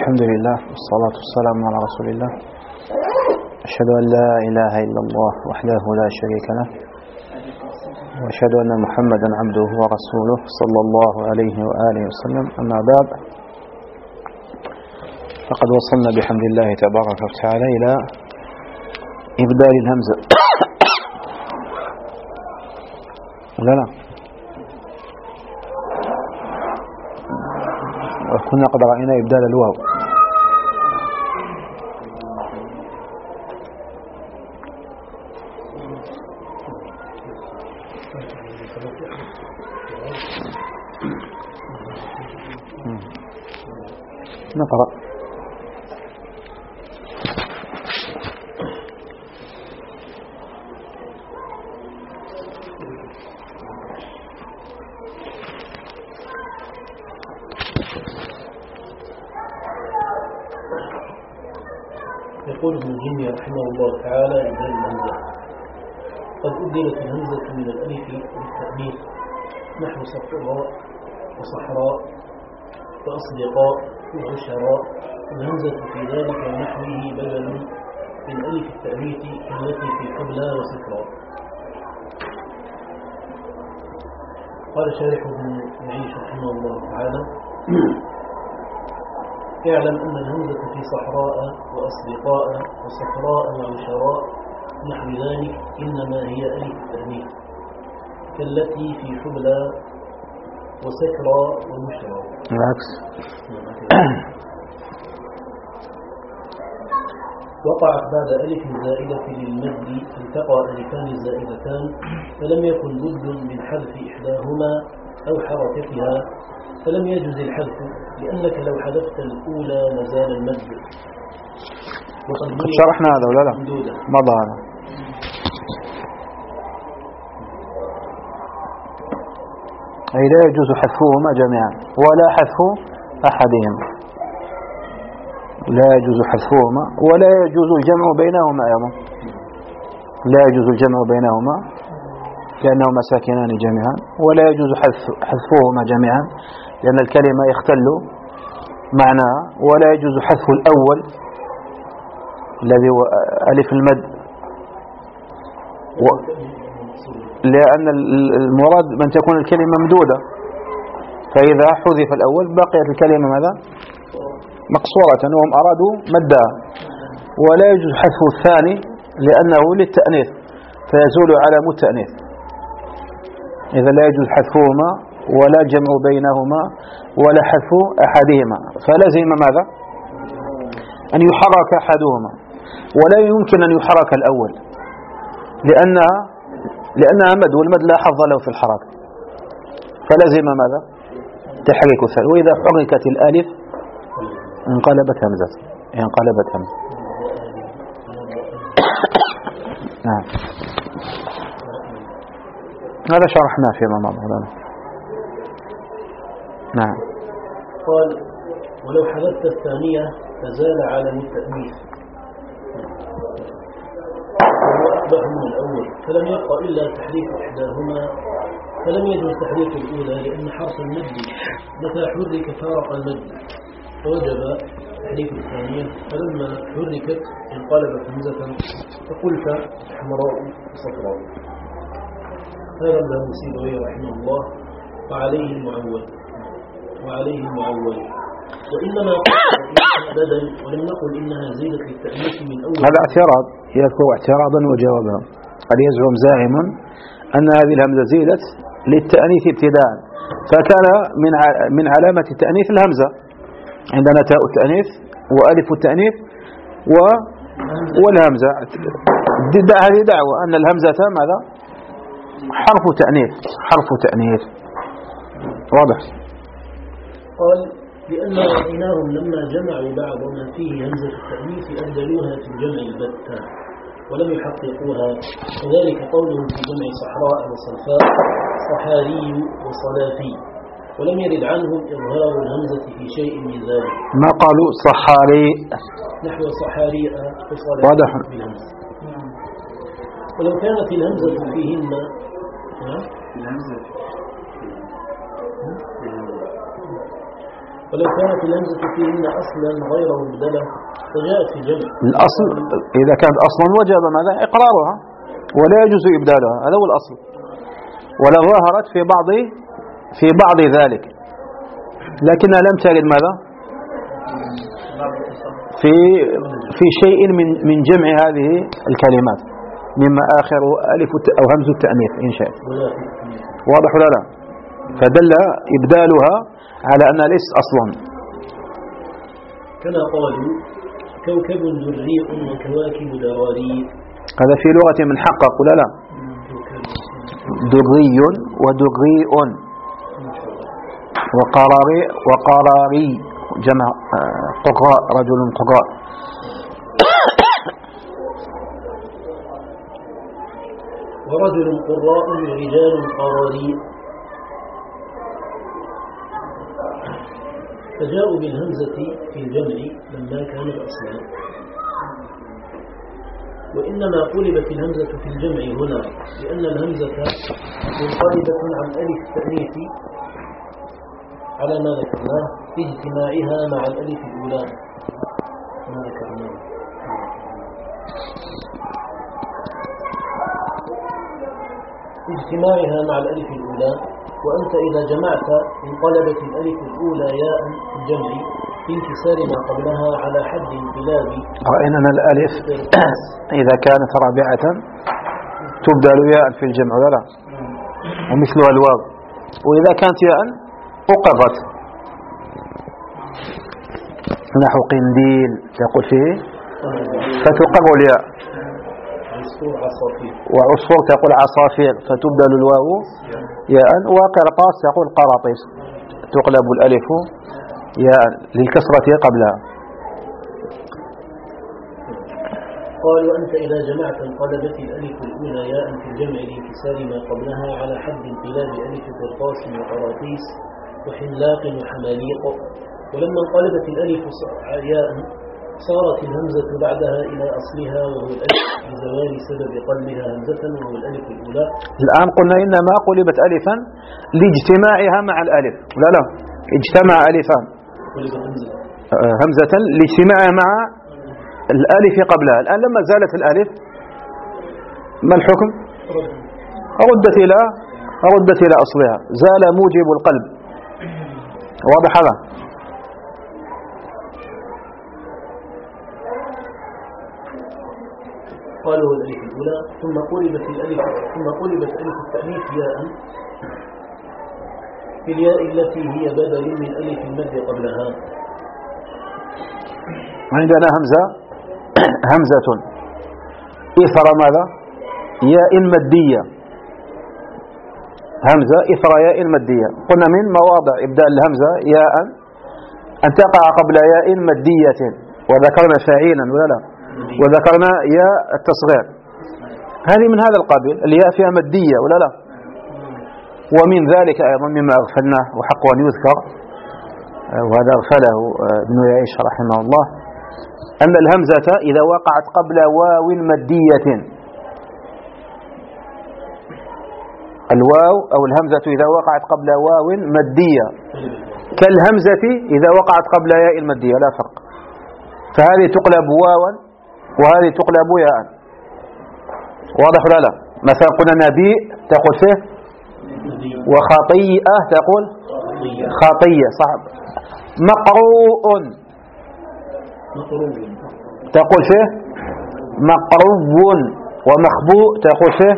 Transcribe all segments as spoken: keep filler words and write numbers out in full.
الحمد لله والصلاة والسلام على رسول الله. أشهد أن لا إله إلا الله وحده لا شريك له، وأشهد أن محمدا عبده ورسوله صلى الله عليه وآله وسلم. أما بعد، فقد وصلنا بحمد الله تبارك وتعالى إلى إبدال الهمزة ولا لا؟ وكنا قد رأينا إبدال الواو. نقرأ. يقول ابن الجني رحمه الله تعالى: إبدال الهمزة. قد أبدلت الهمزة من الألف للتأنيث نحو صفراء وصحراء وأصدقاء وعشراء. الهمزة في ذلك ونحوه بدل من ألف التأنيث التي في قبلها وصفراء. قال شارح ابن معيش رحمه الله تعالى: اعلم أن الهمزة في صحراء وأصدقاء وصفراء وعشراء نحو ذلك إنما هي ألف التأنيث كالتي في حبلى وسكرى ومشرى. بالعكس. وقعت بعد ألف زائدة للمد التقى ألفان زائدتان فلم يكن بد من حذف إحداهما أو حركتها، فلم يجوز الحذف لأنك لو حذفت الأولى لزال المد. قد شرحنا هذا ولا لا؟ مضى هذا. أي لا يجوز حذفهما جميعا ولا حذف أحدهما، لا يجوز حذفهما ولا يجوز الجمع بينهما أيضا، لا يجوز الجمع بينهما لأنهما ساكنان جميعا، ولا يجوز حذف حذفهما جميعا لأن الكلمة يختل معناها، ولا يجوز حذف الأول الذي هو ألف المد، و... لأن المراد من تكون الكلمة ممدودة، فإذا حذف الأول بقيت الكلمة ماذا؟ مقصورة، وهم أرادوا مدها. ولا يجوز حذف الثاني لأنه للتأنيث فيزول علامة التأنيث، إذا لا يجوز حذفهما ولا جمع بينهما ولا حذف أحدهما، فلازم ماذا؟ أن يحرك أحدهما، ولا يمكن أن يحرك الأول لأنها لأنها مد، والمد لا حظ له في الحركة، فلازم ماذا؟ تحريك الثاني. وإذا حركت الألف انقلبت همزة، انقلبت همزة. نعم، هذا شرحناه فيما مضى. نعم. قال: ولو حذفت الثانية فزال علم التأنيث وهو أقبح من الأول، فلم يبقى إلا تحريك إحداهما، فلم يجوز تحريك الأولى لأن حرف المد متى حرك فارق المد، فوجب تحريك الثانية، فلما حركت انقلبت همزة فقلت حمراء وصفراء. هذا ابن سيبويه رحمه الله وعليه المعول وعليه المعول وإنما بدل، ولم نقل إنها زيدت للتأنيث من أول. هذا اعتراض، يذكر اعتراضا وجوابا. قد يزعم زاعم أن هذه الهمزة زيدت للتأنيث ابتداء، فكان من من علامة التأنيث الهمزة، عندنا تاء التأنيث وألف التأنيث و والهمزة. هذه دعوة أن الهمزة ماذا؟ حرف تأنيث، حرف تأنيث واضح. قال: لأن رأيناهم لما جمعوا بعض ما فيه همزة التأنيث أبدلوها في الجمع البتة ولم يحققوها، وذلك قولهم في جمع صحراء وصلفاء صحاري وصلافي، ولم يرد عنهم إظهار الهمزة في شيء من ذلك. ما قالوا صحاري نحو صحاريء واضح بالهمزة. ولو كانت الهمزة فيهن الهمزة ولو كانت الهمزة فيهن أصلا غير مبدلة فجاءت في جمع الأصل إذا كانت أصلا وجب ماذا إقرارها ولا يجوز إبدالها، هذا هو الأصل. ولا ظهرت في بعض في بعض ذلك، لكنها لم ترد ماذا في في شيء من من جمع هذه الكلمات مما آخر ألف أو همز التأنيث إن شاء. واضح ولا لا؟ فدل إبدالها على أنها ليست أصلا. كما قالوا كوكب دري وكواكب دراري، هذا في لغة من حقق ولا لا؟ دري ودريء وقراري وقراري جمع قراء، رجل قراء. ورجل قراء ورجال قراري، فجاءوا بالهمزة في الجمع لما كان الأصل، وإنما قلبت الهمزة في الجمع هنا لأن الهمزة منقلبة عن ألف التأنيث على ما ذكرناه في اجتماعها مع الألف الأولى ما ذكرناه. اجتماعها مع الألف الأولى، وأنت إذا جمعت انقلبت الألف الأولى ياء في الجمع بانكسار ما قبلها على حد انقلاب. رأينا أن الألف إذا كانت رابعة تبدل ياء في الجمع ولا لا؟ ومثلها الواو، وإذا كانت ياء أقرت نحو قنديل تقول فيه فتقر الياء، وعصفور تقول عصافير فتبدل الواو ياء، وقرطاس تقول قراطيس تقلب الألف ياء للكسرة قبلها. قال وأنت إذا جمعت انقلبت الألف الأولى ياء في الجمع لانكسار ما قبلها على حد انقلاب ألف قرطاس وقراطيس وحملاق وحماليق. ولما انقلبت الألف ياء صارت الهمزة بعدها إلى أصلها وهو الألف لزوال سبب قلبها همزة وهو الألف الأولى. الآن قلنا إنما قلبت ألفا لاجتماعها مع الألف، لا لا اجتمع ألفان همزة لاجتماعها مع الألف قبلها. الآن لما زالت الألف ما الحكم؟ ردت إلى ردت إلى أصلها، زال موجب القلب. واضح هذا؟ قالوا الألف الأولى ثم قلبت الألف ثم قلبت ألف التأنيث ياء في الياء التي هي بدل من ألف المد قبلها. عندنا همزة همزة إثر ماذا؟ ياء مدية، همزة إثر ياء مدية. قلنا من مواضع إبدال الهمزة ياء أن تقع قبل ياء مدية، وذكرنا فاعلا ولا لا؟ وذكرنا ياء التصغير، هذه من هذا القبيل، الياء فيها مدية ولا لا؟ ومن ذلك أيضا مما أغفلناه وحق أن يذكر، وهذا أغفله ابن يعيش رحمه الله، أن الهمزة إذا وقعت قبل واو مدية، الواو أو الهمزة إذا وقعت قبل واو مدية كالهمزة إذا وقعت قبل ياء المدية لا فرق، فهذه تقلب واوا وهذه تقلب ياء. واضح ولا لا؟ مثلا قلنا نبيء تقول فيه، وخطيئة تقول خطية، صعب. مقروء تقول فيه مقرو، ومخبوء تقول فيه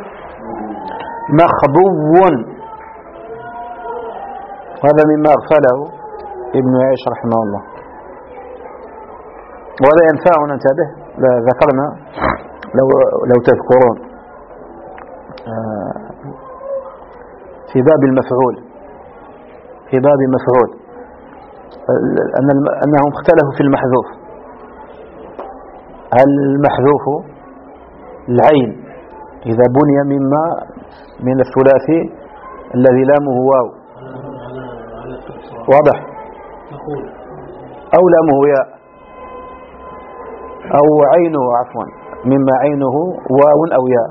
مخبو. هذا مما أغفله ابن عيش رحمه الله، ولا ينفعنا ننتبه، ذكرنا لو لو تذكرون في باب المفعول في باب المفعول أن أنهم اختلفوا في المحذوف، هل المحذوف العين إذا بني مما من الثلاثي الذي لامه واو واضح، أو لامه ياء، أو عينه عفوا مما عينه واو أو ياء.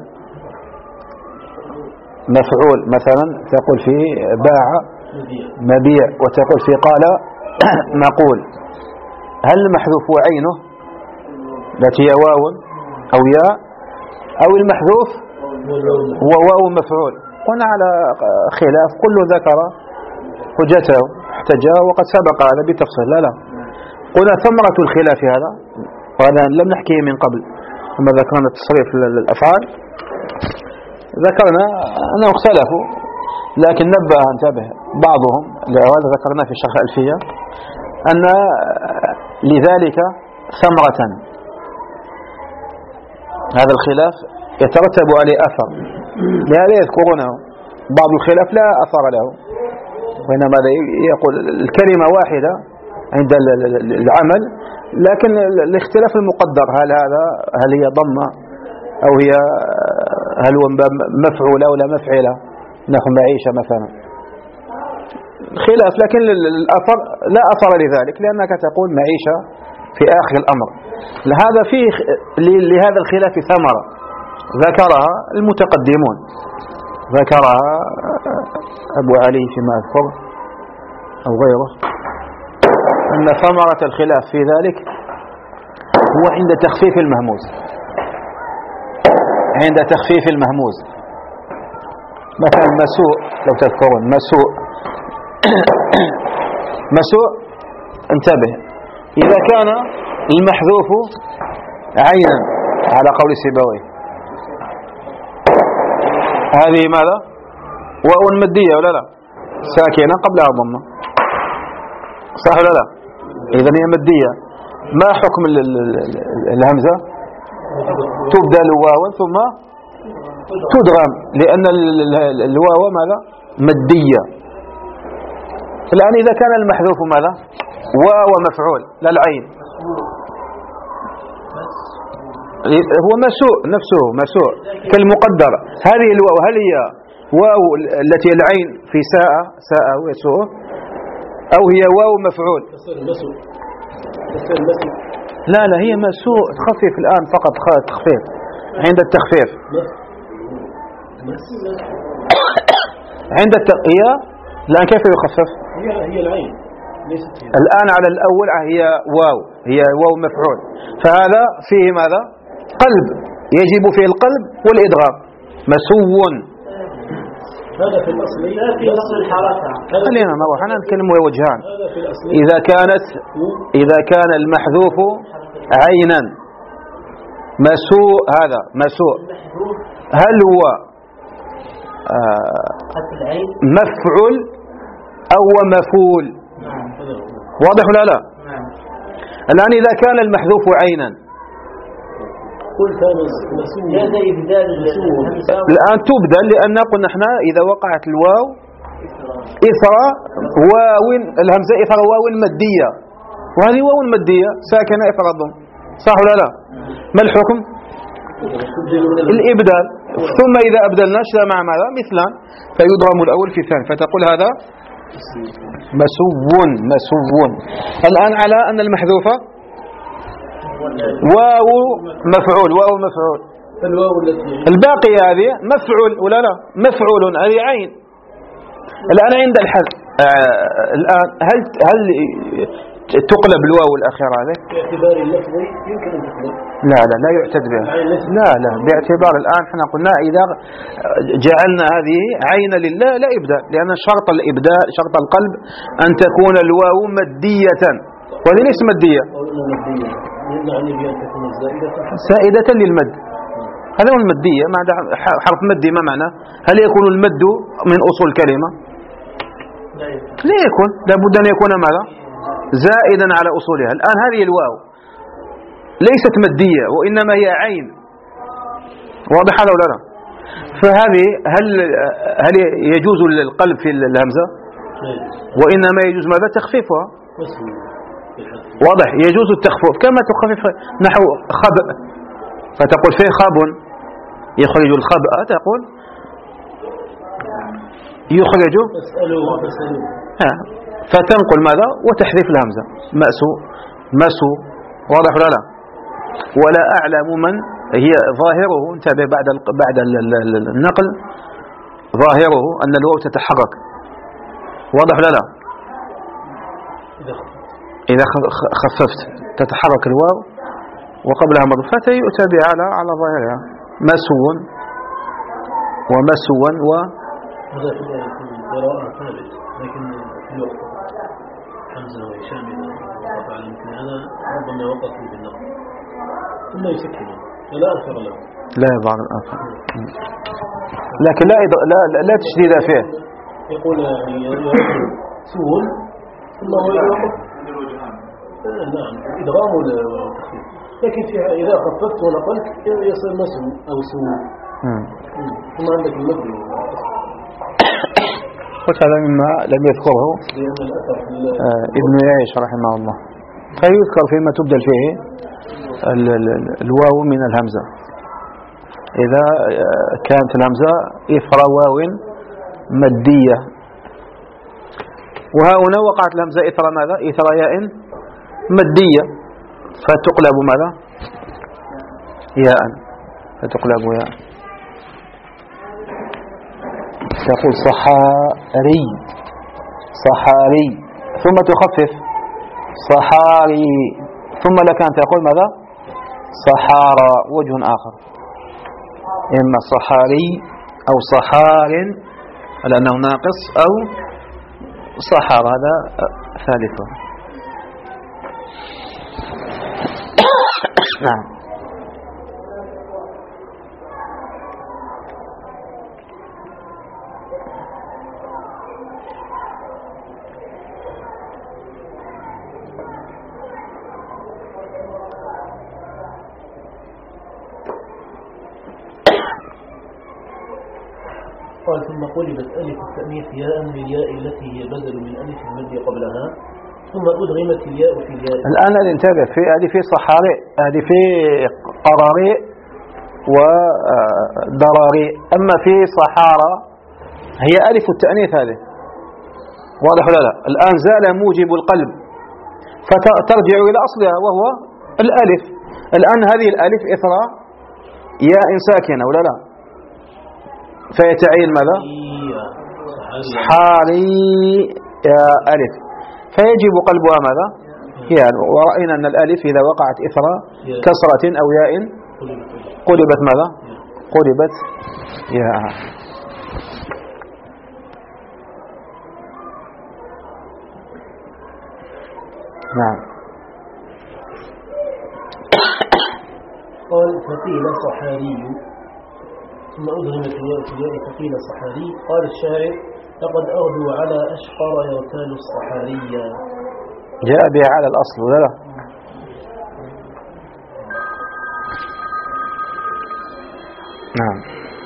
مفعول مثلا تقول في باع مبيع، وتقول في قال نقول هل المحذوف هو عينه التي هي واو أو ياء، أو المحذوف هو واو مفعول؟ قلنا على خلاف، كل ذكر حجته احتجاه وقد سبق هذا بتفصيل. لا لا قلنا ثمرة الخلاف هذا، وهذا لم نحكيه من قبل لما ذكرنا تصريف الأفعال، ذكرنا أنه اختلفوا، لكن نبه انتبه بعضهم لهذا ذكرنا في شرح الألفية أن لذلك ثمرة، هذا الخلاف يترتب عليه أثر، لهذا يذكرونه. بعض الخلاف لا أثر له، وإنما يقول الكلمة واحدة عند العمل، لكن الاختلاف المقدر، هل هذا هل هي ضمة أو هي هل هو مفعولة ولا مفعلة، نحو معيشة مثلا، خلاف. لكن الأثر لا أثر لذلك، لأنك تقول معيشة في آخر الأمر. لهذا فيه لهذا الخلاف ثمرة ذكرها المتقدمون، ذكرها أبو علي فيما أذكر أو غيره، أن ثمرة الخلاف في ذلك هو عند تخفيف المهموز، عند تخفيف المهموز. مثلا مسوء، لو تذكرون مسوء مسوء انتبه، إذا كان المحذوف عينا على قول سيبويه، هذه ماذا؟ واو مادية ولا لا؟ ساكنة قبلها ضمة، صح ولا لا؟ إذا هي مادية. ما حكم الهمزة؟ تبدل واوا ثم تدغم، لأن الواو ماذا؟ مادية. الآن إذا كان المحذوف ماذا؟ واو مفعول لا العين، هو مسوء نفسه مسوء كالمقدر. هذه الواو هل هي واو التي العين في ساء ساء ويسوء، أو هي واو مفعول؟ لا لا هي مسوء، تخفف الآن فقط تخفيف عند التخفيف، عند التقية. الآن كيف يخفف؟ هي هي العين ليست هي. الآن على الأول هي واو، هي واو مفعول، فهذا فيه ماذا؟ قلب، يجب فيه القلب والإدغام. مسو هذا في الأصل، لا في أصل الحركة. خلينا نروح أنا نتكلم وجهان. هذا في الأصل إذا كانت إذا كان المحذوف عينا مسوء، هذا مسوء، هل هو آه مفعول أو مفعول؟ واضح ولا لا؟ الآن إذا كان المحذوف عينا الآن تبدل، لأن قلنا احنا إذا وقعت الواو إثر واو الهمزة إثر واو مادية، وهذه واو مادية ساكنة إثر الضم، صح ولا لا؟ ما الحكم؟ الإبدال. ثم إذا أبدلنا ايش مع ماذا؟ مثلا، فيضرم الأول في الثاني، فتقول هذا مسو مسو. الآن على أن المحذوفة واو مفعول، واو مفعول، الواو التي الباقي هذه مفعول ولا لا؟ مفعول، هذه عين. الآن عند الحذف آه الآن هل هل تقلب الواو الأخيرة هذه؟ باعتبار اللفظي يمكن أن تقلب. لا لا لا يعتد بها، لا لا باعتبار الآن احنا قلنا إذا جعلنا هذه عين لله لا إبداء، لأن شرط الإبداء شرط القلب أن تكون الواو مادية، وهذه ليست مادية، زائدة للمد. هذا هو المادية، مع حرف مدي ما معنى؟ هل يكون المد من أصول الكلمة؟ لا يكون، لابد أن يكون ماذا؟ زائدا على أصولها. الآن هذه الواو ليست مادية وإنما هي عين، واضح هذا ولا لا؟ فهذه هل هل يجوز القلب في الهمزة؟ وإنما يجوز ماذا؟ تخفيفها. واضح، يجوز التخفيف كما تخفف نحو خبء، فتقول فيه خاب يخرج الخبء، تقول يخرج ها، فتنقل ماذا؟ وتحذف الهمزة، مأسو مسو. واضح ولا لا؟ ولا أعلم من هي ظاهره، انتبه بعد بعد النقل، ظاهره أن الواو تتحرك. واضح ولا لا؟ إذا خففت تتحرك الواو وقبلها مضفتها يؤتى بها على على ظاهرها مسو ومسوا و هذا في القراءة ثابت، لكن في الوقت حمزة وهشام إذا وقف على مثل هذا ربما وقفوا بالنقل ثم يسكنوا فلا أثر له، لا يظهر الآخر، لكن لا لا لا تشديد فيه. يقول يعني سول ثم هو يوقف. نعم إدغام والتخفيف، لكن فيها إذا خففت ونقلت يصير مسو أو سول. ثم عندك المد. قلت هذا مما لم يذكره ابن يعيش رحمه الله، فيذكر فيما تبدل فيه الواو من الهمزة إذا كانت الهمزة إثر واو مادية، وهنا وقعت الهمزة إثر ماذا؟ إثر ياء مادية فتقلب ماذا؟ ياء، فتقلب ياء. تقول صحاري صحاري ثم تخفف صحاري، ثم لك أن تقول ماذا؟ صحارى، وجه آخر، إما صحاري أو صحار لأنه ناقص أو صحار هذا ثالثه. نعم. قال ثم قلبت ألف التأنيث ياء بالياء التي هي بدل من ألف المد قبلها، ثم أدغمت الياء في الياء. الآن ننتبه في هذه في صحاري، هذه في قراري ودراري، أما في صحارى هي ألف التأنيث هذه، واضح ولا لا؟ الآن زال موجب القلب فترجع إلى أصلها وهو الألف. الآن هذه الألف إثر ياء ساكنة ولا لا؟ فيتعين ماذا؟ صحاري يا ألف، فيجب قلبها ماذا؟ يعني ورأينا أن الألف إذا وقعت إثر كسرة أو ياء قلبت ماذا؟ قلبت ياء. نعم. قال فقيل صحاري ثم أدغمت الياء في الياء فقيل صحاري. قال الشاعر لقد أغدو على أشقر يغتال الصحارية. جاء بها على الأصل ولا لا؟ نعم.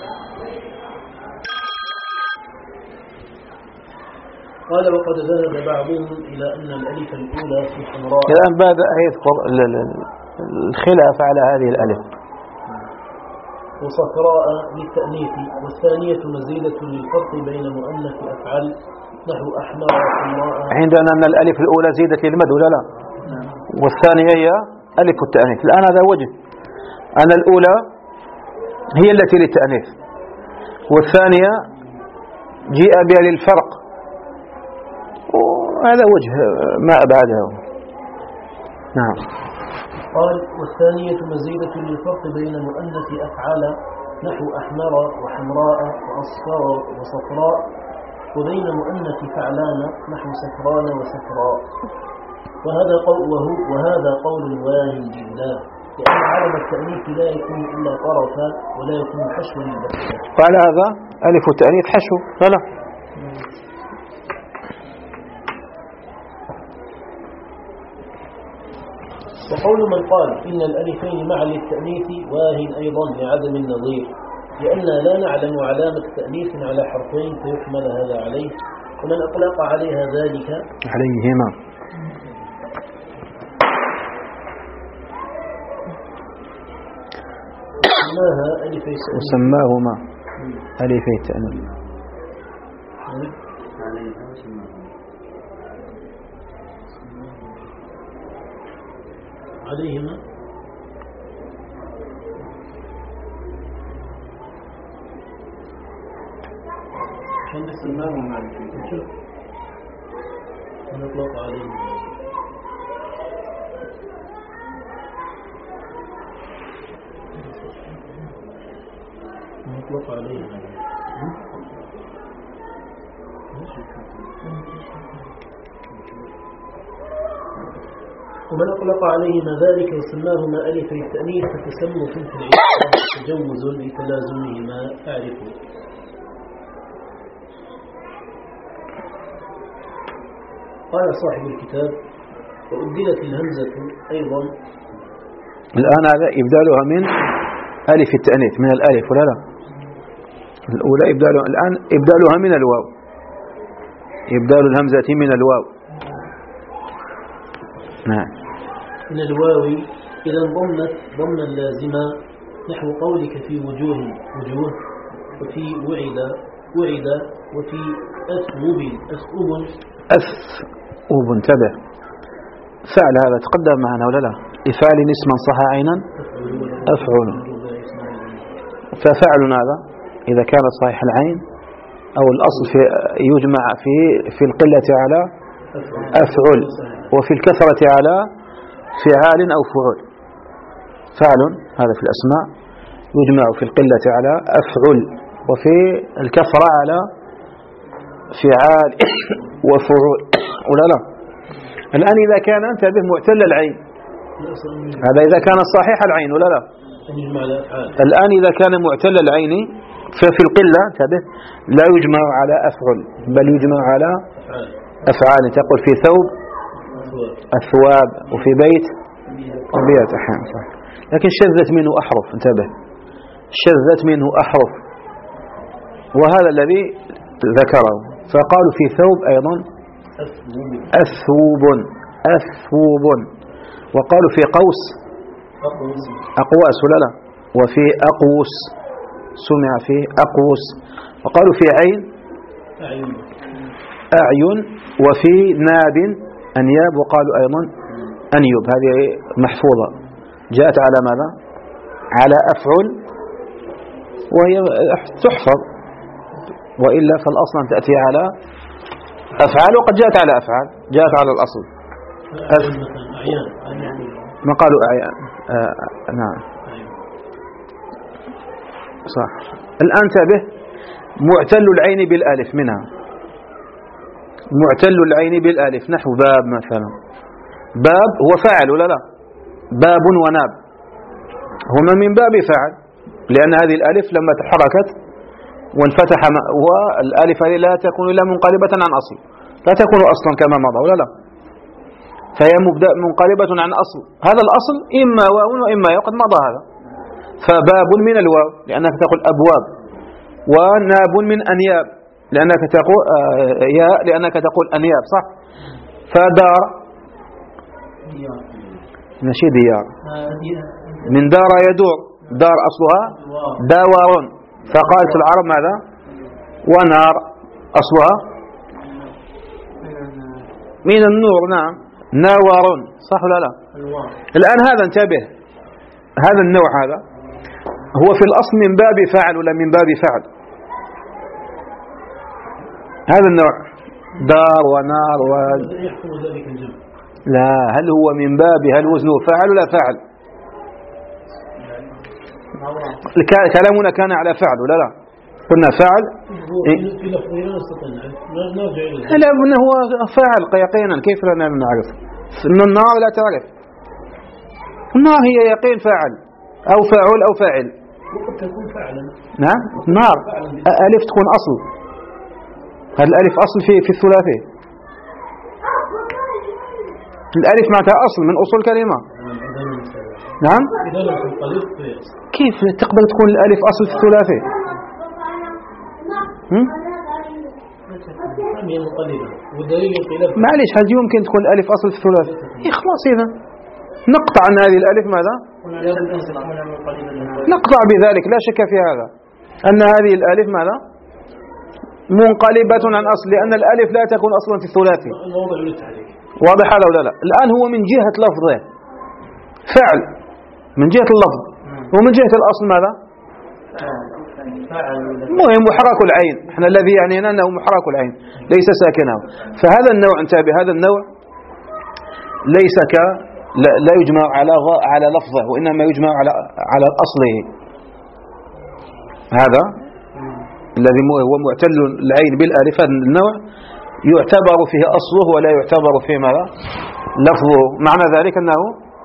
قال وقد ذهب بعضهم إلى أن الألف الأولى في حمراء. الآن بدأ يذكر الخلاف على هذه الألف. وصفراء للتأنيث، والثانية مزيدة للفرق بين مؤنث أفعل نحو أحمر وحمراء. عندنا أن الألف الأولى زيدت للمد ولا لا؟ والثانية هي ألف التأنيث. الآن هذا وجه أن الأولى هي التي للتأنيث، والثانية جيء بها للفرق، وهذا وجه ما أبعده. نعم. قال والثانية مزيدة للفرق بين مؤنث أفعال نحو أحمر وحمراء وأصفر وصفراء، وبين مؤنث فعلان نحو سكران وسكراء. وهذا قوله وهذا قول واهن جدا، لأن علم التأنيث لا يكون إلا طرفا ولا يكون حشوا للبتة. قال هذا ألف التأنيث حشو لا لا. وقول من قال إن الألفين معا للتأنيث واهن أيضا لعدم النظير، لأننا لا نعلم علامة تأنيث على حرفين فيحمل هذا عليه، ومن أطلق عليها ذلك عليهما. سماها ألفي وسماهما ألفي التأنيث. عليهما كان سماهما ألفي، من أطلق عليهما أطلق عليه ومن أطلق عليهما ذلك وسماهما ألف التأنيث فتسموا في العبارة تجوز لتلازمهما أعرفه. قال صاحب الكتاب وأبدلت الهمزة أيضا. الآن هذا إبدالها من ألف التأنيث من الألف ولا لا؟ الأولى إبدالها الآن إبدالها من الواو، إبدال الهمزة من الواو. نعم. من الواو إذا انضمت ضمنا لازما نحو قولك في وجوه وجوه وفي وعد وعد وفي أثوب أثوب أثوب. انتبه، فعل هذا تقدم معنا ولا لا؟ لفعل اسما صح عينا أفعل. ففعل هذا إذا كان صحيح العين أو الأصل في يجمع في في القلة على أفعل وفي الكثرة على فعال أو فعول. فعل هذا في الأسماء يجمع في القلة على أفعل وفي الكثرة على فعال وفعول ولا لا؟ الآن إذا كان انتبه معتل العين، هذا إذا كان صحيح العين ولا لا؟ الآن إذا كان معتل العين ففي القلة انتبه لا يجمع على أفعل بل يجمع على أفعال. تقول في ثوب أثواب وفي بيت وبيت أحيانا صح. لكن شذت منه أحرف، انتبه شذت منه أحرف وهذا الذي ذكره. فقالوا في ثوب أيضا أثوب أثوب. وقالوا في قوس أقواس ولا لا؟ وفي أقوس سمع فيه أقوس. وقالوا في عين أعين وفي ناب أنياب. وقالوا أيضا أنيب. هذه محفوظة جاءت على ماذا؟ على أفعل وهي تحفظ، وإلا فالأصل أن تأتي على أفعال وقد جاءت على أفعال جاءت على الأصل أف... ما قالوا أعيان. آه... نعم صح. الآن تابه معتل العين بالألف منها معتل العين بالألف نحو باب مثلا. باب هو فاعل ولا لا؟ باب وناب هما من باب فاعل لأن هذه الألف لما تحركت وانفتح والألف هذه لا تكون إلا منقلبة عن أصل، لا تكون أصلا كما مضى ولا لا؟ فهي منقلبة عن أصل. هذا الأصل إما واو وإما ياء قد مضى هذا. فباب من الواو لأنك تقول أبواب، وناب من أنياب لأنك تقول ياء لأنك تقول أنياب صح. فدار نشي ديار من دار يدور، دار أصلها داور. فقالت العرب ماذا؟ ونار أصلها من النور. نعم ناور صح ولا لا؟ الآن هذا انتبه هذا النوع هذا هو في الأصل من باب فاعل ولا من باب فعل؟ هذا النوع دار ونار و... لا هل هو من باب هل وزنه فاعل ولا فاعل؟ كلامنا كان على فعل ولا لا؟ قلنا فاعل لا من هو فاعل يقينا. كيف لا نعرف ان النار لا تعرف؟ النار هي يقين فاعل او فاعل او فاعل. نعم نار ألف تكون أصل. هل الألف أصل في في الثلاثي؟ الألف معناتها أصل من أصول كلمة. نعم كيف تقبل تكون الألف أصل في الثلاثي؟ معليش هل يمكن تكون الألف أصل في الثلاثي؟ إيه خلاص إذا نقطع عن هذه الألف ماذا؟ نقطع بذلك لا شك في هذا أن هذه الألف ماذا؟ منقلبة عن أصل لأن الألف لا تكون أصلا في الثلاثي. واضح هذا ولا لا؟ الآن هو من جهة لفظه فعل من جهة اللفظ ومن جهة الأصل ماذا؟ مهم محرك العين. احنا الذي يعنينا أنه محرك العين ليس ساكنه. فهذا النوع انتبه هذا النوع ليس ك لا, لا يجمع على على لفظه وإنما يجمع على على أصله. هذا الذي هو معتل العين بالالف، هذا النوع يعتبر فيه أصله ولا يعتبر فيه ماذا لفظه. معنى ذلك أنه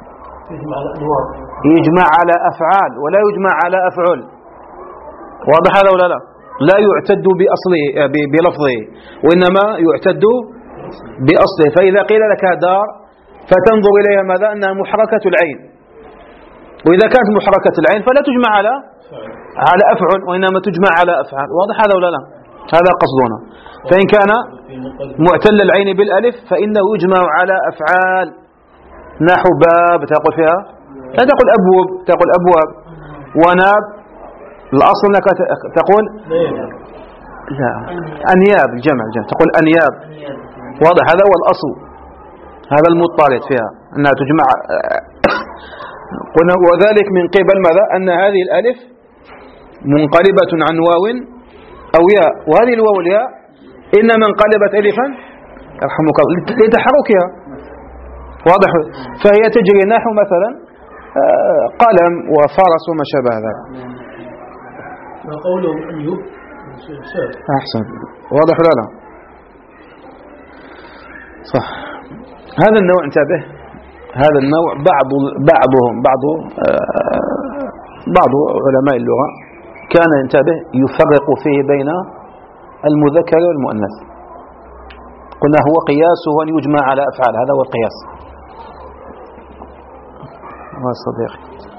يجمع على أفعال ولا يجمع على أفعل. واضح هذا ولا لا؟ لا يعتد بأصله بلفظه وإنما يعتد بأصله. فإذا قيل لك دار فتنظر إليها ماذا أنها محركة العين، وإذا كانت محركة العين فلا تجمع على على أفعل وإنما تجمع على أفعال. واضح هذا ولا لا؟ هذا قصدنا. فإن كان معتل العين بالألف فإنه يجمع على أفعال، نحو باب تقول فيها لا تقول أبواب، تقول أبواب. وناب الأصل أنك تقول لا أنياب، الجمع الجمع تقول أنياب. واضح هذا هو الأصل، هذا المضطرد فيها أنها تجمع. قلنا وذلك من قبل ماذا أن هذه الألف منقلبة عن واو أو ياء، وهذه الواو والياء إنما انقلبت ألفا يرحمك لتحركها. واضح؟ فهي تجري نحو مثلا قلم وفرس وما شابه ذلك. وقولهم أن يب أحسن. واضح ولا لا؟ صح. هذا النوع انتبه، هذا النوع بعض بعضهم بعض بعض علماء اللغة كان ينتبه يفرق فيه بين المذكر والمؤنث. قلنا هو قياسه أن يجمع على أفعال، هذا هو القياس. هو صديقي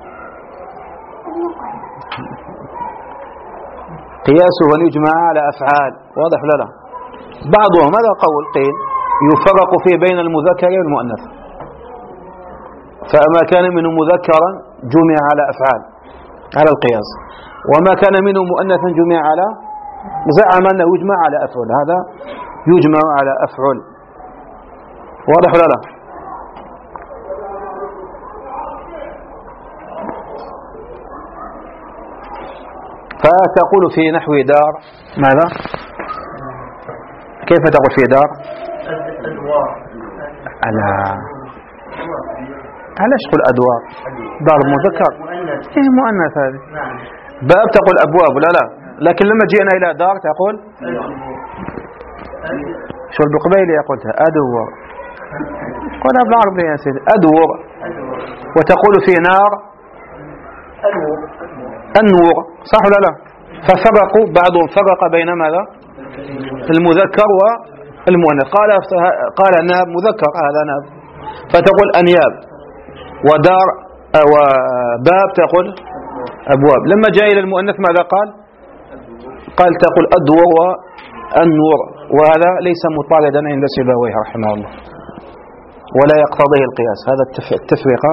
قياسه أن يجمع على أفعال. واضح لا لا؟ بعضهم هذا قول قيل يفرق فيه بين المذكر والمؤنث، فما كان منه مذكرا جمع على أفعال على القياس، وما كان منه مؤنثا جمع على زعم أنه يجمع على أفعل، هذا يجمع على أفعل. واضح ولا لا؟ فتقول في نحو دار ماذا؟ كيف تقول في دار؟ على علاش تقول أدوار؟ دار مذكر إيه مؤنث هذه. باب تقول أبواب ولا لا؟ لكن لما جئنا إلى دار تقول شو البقبيلي قلتها أدور، قلنا بالعربية يا سيدي أدور. وتقول في نار أنور، صح ولا لا؟ ففرقوا بعضهم فرق بين ماذا؟ المذكر والمؤنث. قال قال ناب مذكر هذا ناب فتقول أنياب، ودار وباب تقول أبواب. لما جاء إلى المؤنث ماذا قال؟ قال تقول أدور والنور، وهذا ليس مطاردا عند سيبويه رحمه الله ولا يقتضيه القياس هذا التفرقة،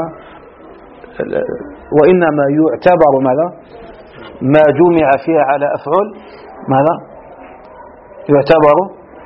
وإنما يعتبر ماذا؟ ما جمع فيها على أفعل ماذا؟ يعتبر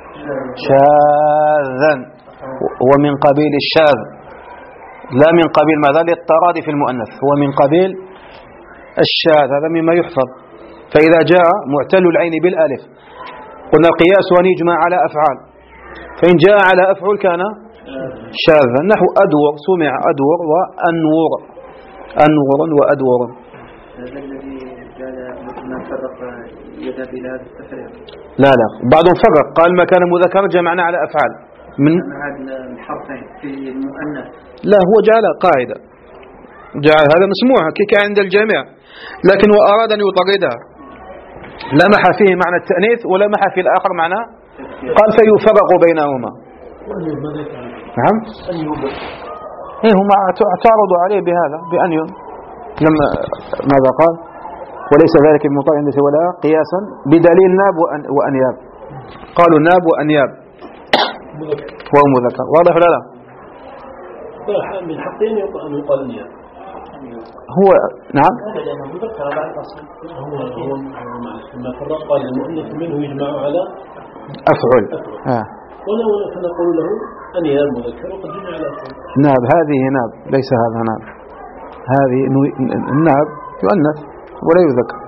شاذا ومن قبيل الشاذ، لا من قبيل ماذا؟ للتراض في المؤنث، هو من قبيل الشاذ، هذا مما يحفظ. فإذا جاء معتل العين بالألف قلنا القياس أن يجمع على أفعال، فإن جاء على أفعل كان شاذا، نحو أدور سمع أدور وأنور، أنور وأدور. هذا الذي قال ما فرق يذهب إلى هذا التفريق. لا لا بعضهم فرق قال ما كان مذكر جمعنا على أفعال من هذا الحرفين في المؤنث. لا هو جعل قاعدة، جعل هذا مسموع كي عند الجميع، لكن وأراد أن يطردها لمح فيه معنى التأنيث ولمح في الآخر معنى، قال فيفرق بينهما. نعم إيه هم اعترضوا عليه بهذا بأن ين لما ماذا قال؟ وليس ذلك بمطاع ولا قياسا بدليل ناب وأنياب، قالوا ناب وأنياب هو مذكر. واضح ولا لا؟ من حقين يقال أنياب هو نعم مذكر بعد الأصل، هو هو ما فرق قال المؤنث منه يجمع على أفعل. آه. ولو فنقول له أنياب مذكر وقد جمع على أفعل. ناب هذه ناب ليس هذا ناب، هذه الناب يؤنث ولا يذكر.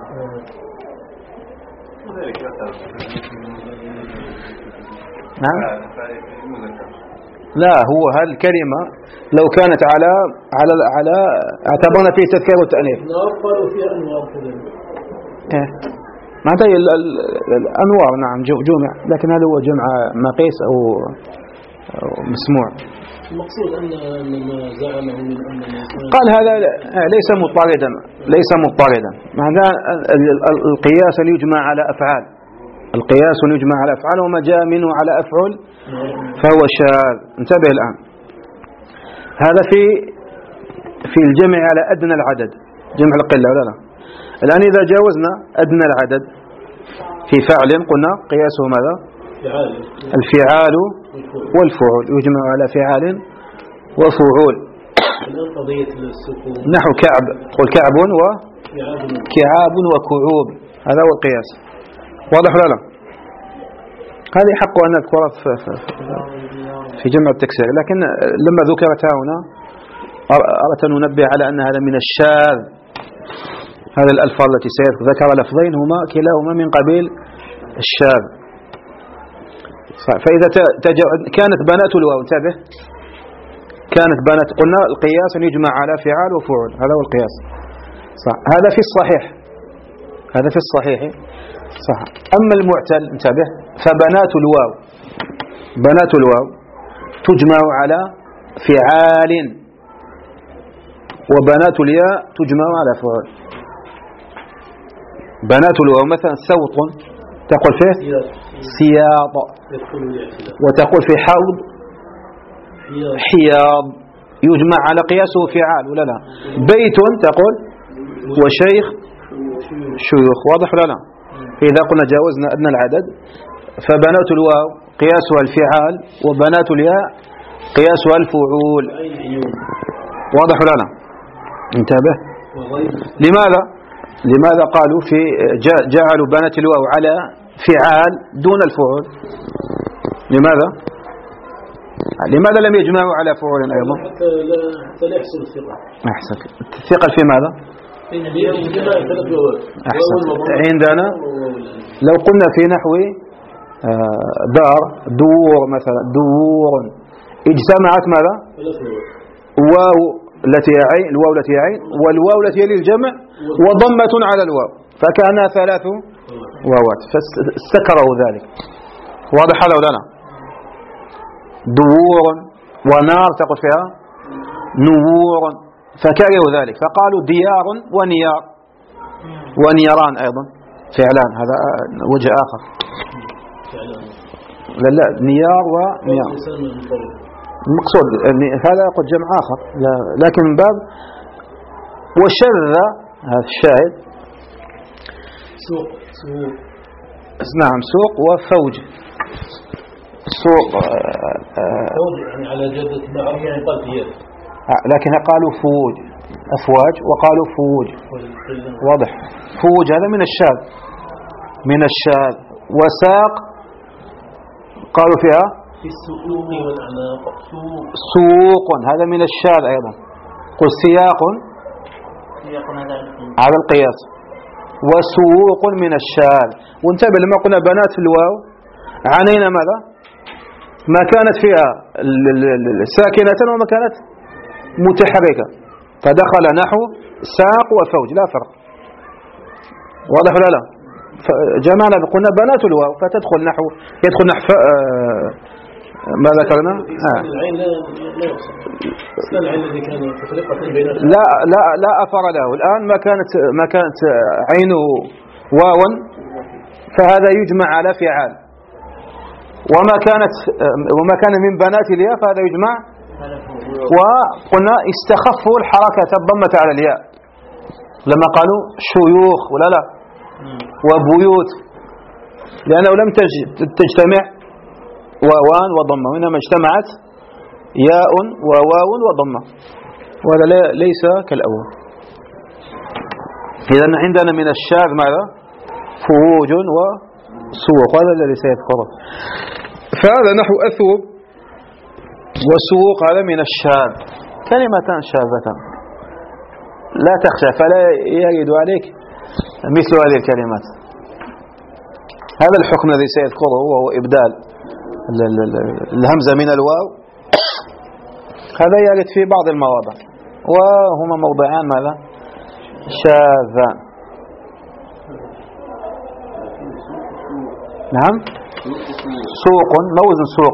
نعم لا هو هالكلمة لو كانت على على على اعتبرنا فيه تذكير والتأنيث. قالوا فيها أنوار كذلك. إيه معناتها الأنوار نعم جمع، لكن هذا هو جمع مقيس أو مسموع. المقصود أن ما زعمه من أن قال هذا ليس مضطردا، ليس مضطردا. معناه القياس يجمع على أفعال، القياس يجمع على أفعال، وما جاء منه على أفعل فهو شاذ. انتبه الآن، هذا في في الجمع على أدنى العدد، جمع القلة ولا لا؟ الآن إذا جاوزنا أدنى العدد في فعل قلنا قياسه ماذا؟ الفعال والفعول، يجمع على فعال وفعول. نحو كعب، قل كعب وكعاب وكعوب، هذا هو القياس. واضح ولا لا؟ هذه حق أن نذكرها في جمع التكسير، لكن لما ذكرت هنا أردت أن ننبه على أن هذا من الشاذ. هذا الألفاظ التي سيذكر لفظين هما كلاهما من قبيل الشاذ. فإذا كانت بنات الواو، انتبه، كانت بنات، قلنا القياس يجمع على فعال وفعول، هذا هو القياس صح. هذا في الصحيح، هذا في الصحيح صح. أما المعتل انتبه، فبنات الواو، بنات الواو تجمع على فعال، وبنات الياء تجمع على فعل. بنات الواو مثلا سوط تقول فيه سياط، وتقول في حوض حياض، يجمع على قياسه فعال ولا لا؟ بيت تقول وشيخ شيوخ، واضح ولا لا؟ إذا قلنا جاوزنا أدنى العدد فبنات الواو قياسها الفعال، وبنات الياء قياسها الفعول، واضح ولا لا؟ انتبه. لماذا لماذا قالوا في جعلوا بنات الواو على فعال دون الفعول؟ لماذا لماذا لم يجمعوا على فعول أيضا؟ حتى لا يحصل الثقة. أحسنت. الثقل في ماذا؟ أحسنت. عندنا لو قلنا في نحو دار دور مثلا، دور اجتمعت ماذا؟ واو التي عين، الواو التي عين، والواو التي يلي الجمع، وضمة على الواو، فكانها ثلاث واوات، فاستكرهوا ذلك. واضح هذا ولا لا؟ دور ونار تقول فيها نور، فكرهوا ذلك فقالوا ديار ونيار، ونيران أيضا فعلان، هذا وجه آخر. لا لا نيار ونيار المقصود هذا قد جمع آخر، لكن من باب وشذ هذا الشاهد. سوق سوق نعم سوق وفوج. سوق فوج يعني على جدة معروف يعني قلبيات، لكن قالوا فوج أفواج وقالوا فوج، واضح. فوج هذا من الشاذ، من الشاذ. وساق قالوا فيها في السوق والأعناق، سوق هذا من الشاذ أيضا. قل سياق على القياس، وسوق من الشاذ. وانتبه لما قلنا بنات في الواو عنينا ماذا؟ ما كانت فيها ساكنة وما كانت متحركة، فدخل نحو ساق وفوج لا فرق، واضح ولا لا؟ جمعنا قلنا بنات الواو فتدخل نحو، يدخل نحو ما ذكرنا آه. لا لا لا أثر له الآن. ما كانت ما كانت عينه واوا فهذا يجمع على فعال، وما كانت وما كان من بنات الياء فهذا يجمع. وقلنا استخفوا الحركة الضمة على الياء لما قالوا شيوخ ولا لا وبيوت، لأنه لم تجتمع واوان وضمة، وإنما اجتمعت ياء وواو وضمة، وهذا ليس كالأول. إذن عندنا من الشاذ ماذا؟ فوج وسوق، هذا الذي سيذكره. فهذا نحو أثوب وسوق، هذا من الشاذ، كلمتان شاذتان لا تخشى فلا يرد عليك مثل هذه الكلمات. هذا الحكم الذي سيذكره وهو إبدال الهمزة من الواو، هذا يرد في بعض المواضع، وهما موضعان ماذا؟ شاذان. نعم سوق ما وزن سوق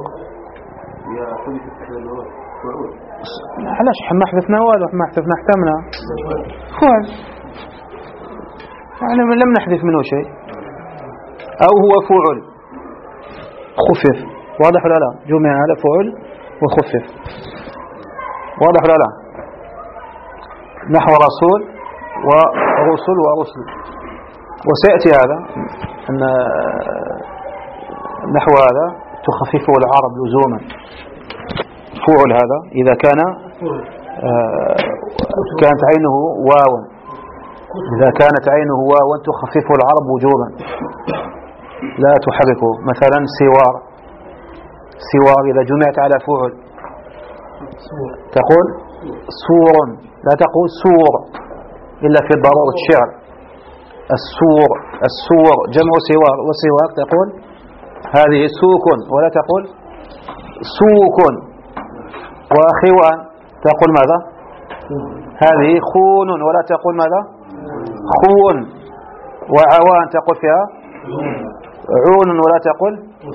علاش ما حذفنا والو ما حذفنا احتمنا فعل يعني لم نحذف منه شيء أو هو فعل خفف واضح ولا لا جمع على فعل وخفف واضح ولا لا نحو رسول ورسل ورسل وسيأتي هذا أن نحو هذا تخففه العرب لزوما فعل هذا إذا كان كانت عينه واوا إذا كانت عينه واوا تخففه العرب وجوبا لا تحركه مثلا سوار سوار إذا جمعت على فعل تقول سور لا تقول سور إلا في ضرورة الشعر السور السور جمع سوار وسوار تقول هذه سوك ولا تقول سوك وأخوان تقول ماذا هذه خون ولا تقول ماذا خون وعوان تقول فيها عون ولا تقول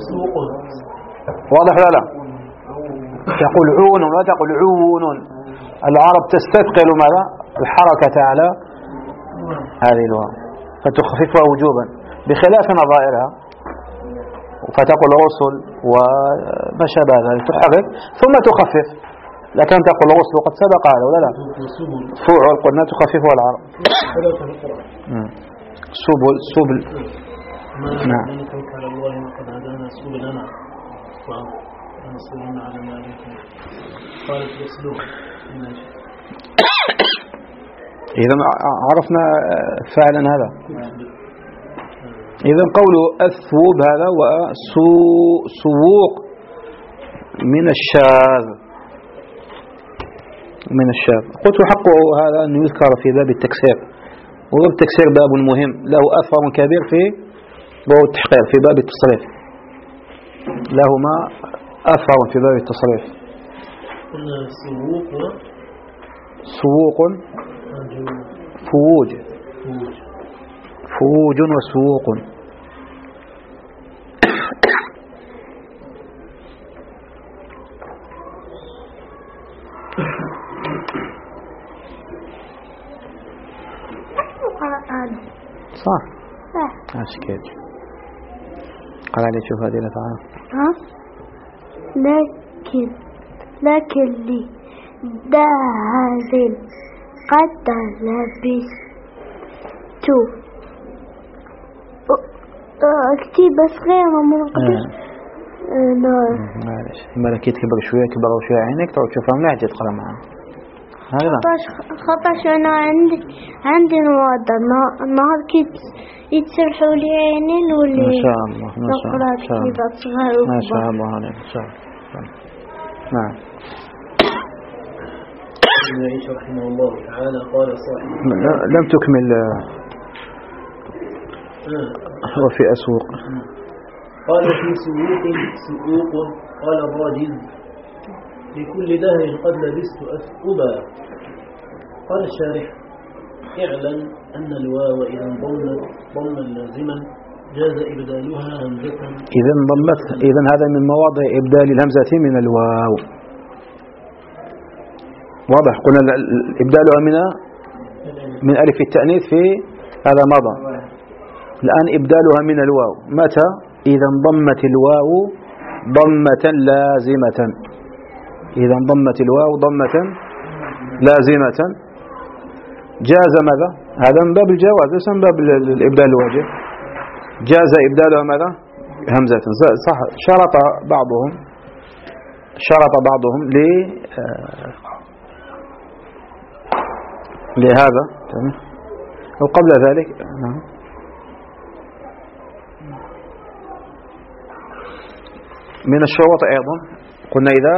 واضح لا لا تقول عون ولا تقول عون العرب تستثقل ماذا الحركة على هذه الواو فتخففها وجوبا بخلاف نظائرها فتقول رسل وما شابه ذلك تحرك ثم تخفف لكن تقول رسل وقد سبق هذا ولا لا فعل قلنا تخففها العرب سبل سبل نعم على الله وقد هدانا سبلنا ونصرنا على ما عليكم قالت الاسلوب إذا عرفنا فعلا هذا إذا قوله الثوب هذا وسوق من الشاذ من الشاذ قلت حقه هذا أن يذكر في باب التكسير وباب التكسير باب مهم له أثر كبير في باب التحقير في باب التصريف لهما أثر في باب التصريف سووق فووج فووج وسووق صح أشكال قال علي شوف هذه الأفعال ها لكن لكن لي دازل قد لبست اكتب بس غير ما نقدر معلش ملكيت كبر شوية كبر شوية عينك تقعد تشوفها مليح تقرأ معها هذا خطأ أنا عندي عندي نوادر النهار كيت يتسرحوا لي عينين واللي ما شاء الله ما شاء الله ما شاء الله عليك ما شاء الله نعم ابن عيسى رحمه الله تعالى قال صاحب لم تكمل وفي أسوق قال في سووق سووق قال الراجل لكل دهر قد لبست أثقبا قال الشارح اعلم أن الواو إذا ضمت ضما لازما جاز إبدالها همزة إذا ضمت إذا هذا من مواضع إبدال الهمزة من الواو واضح قلنا إبدالها من من ألف التأنيث في هذا مضى الآن إبدالها من الواو متى إذا انضمت الواو ضمة لازمة إذا انضمت الواو ضمة لازمة جاز ماذا هذا من باب الجواز ليس من باب الإبدال الواجب جاز إبدالها ماذا همزة صح شرط بعضهم شرط بعضهم ل لهذا وقبل ذلك نعم من الشروط أيضا قلنا إذا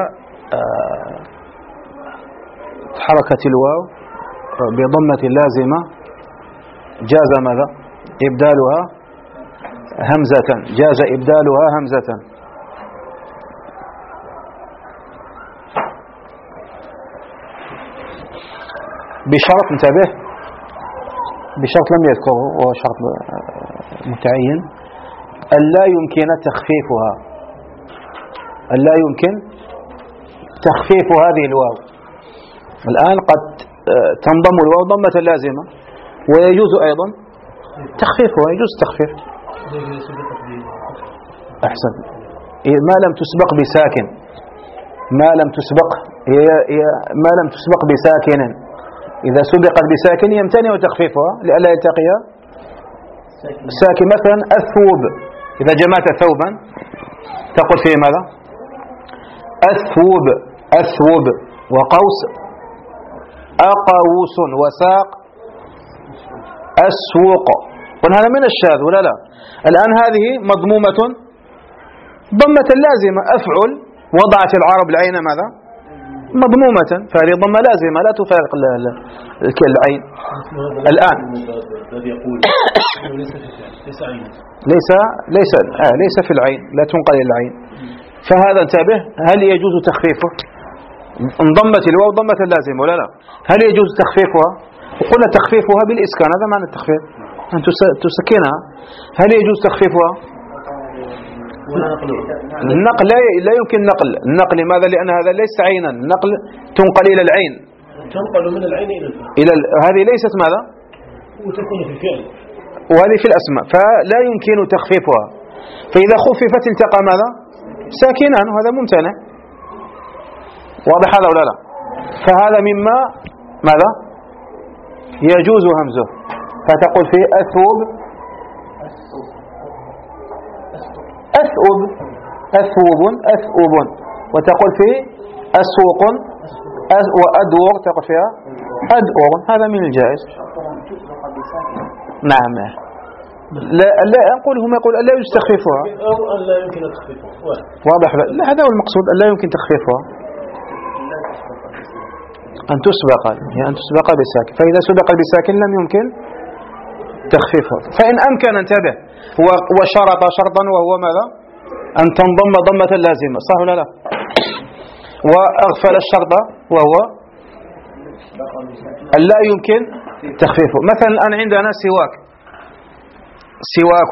تحركت الواو بضمة لازمة جاز ماذا إبدالها همزة جاز إبدالها همزة بشرط انتبه بشرط لم يذكره وهو شرط متعين ألا يمكن تخفيفها، ألا يمكن تخفيف هذه الواو. الآن قد تنضم الواو ضمة لازمة ويجوز أيضا تخفيفها، يجوز تخفيف. أحسن، ما لم تسبق بساكن، ما لم تسبق ما لم تسبق بساكن، إذا سبقت بساكن يمتنع تخفيفها لئلا يلتقي ساكن. مثلا الثوب، إذا جمعت ثوبا تقول فيه ماذا؟ الثوب، الثوب. وقوس أقوس، وساق السوق. قلنا هذا من الشاذ ولا لا؟ الآن هذه مضمومة ضمة لازمة. أفعل وضعت العرب العين ماذا؟ مضمومة، فهذه ضمة لازمة لا تفارق العين. الآن ليس ليس آه ليس في العين، لا تنقل إلى العين. فهذا انتبه، هل يجوز تخفيفه؟ انضمت الواو ضمة لازمة ولا لا؟ هل يجوز تخفيفها؟ وقلنا تخفيفها بالإسكان، هذا معنى التخفيف، أن تسكنها. هل يجوز تخفيفها؟ النقل لا يمكن نقل النقل. لماذا؟ لأن هذا ليس عينا، النقل تنقل إلى العين، تنقل من العين إلى الفعل. إلى ال... هذه ليست ماذا؟ وتكون في الفعل، وهذه في الأسماء، فلا يمكن تخفيفها. فإذا خففت التقى ماذا؟ ساكنان، وهذا ممتنع. واضح هذا ولا لا؟ فهذا مما ماذا؟ يجوز همزه، فتقول فيه أثوب، أثوب، أثوب، أثوب. وتقول فيه أسوق وأدور، تقول فيها أدور. هذا من الجائز. نعم. لا لا أقول هم يقول لا يجوز تخفيفها أو أن لا يمكن تخفيفها. واضح؟ لا، هذا هو المقصود، أن لا يمكن تخفيفها، أن تسبق، يعني أن تسبق بساكن. فإذا سبق بساكن لم يمكن تخفيفها. فإن أمكن، انتبه، وشرط شرطا وهو ماذا؟ أن تنضم ضمة لازمة، صح ولا لا؟ وأغفل الشرط وهو أن لا يمكن تخفيفه. مثلا الآن عندنا سواك، سواك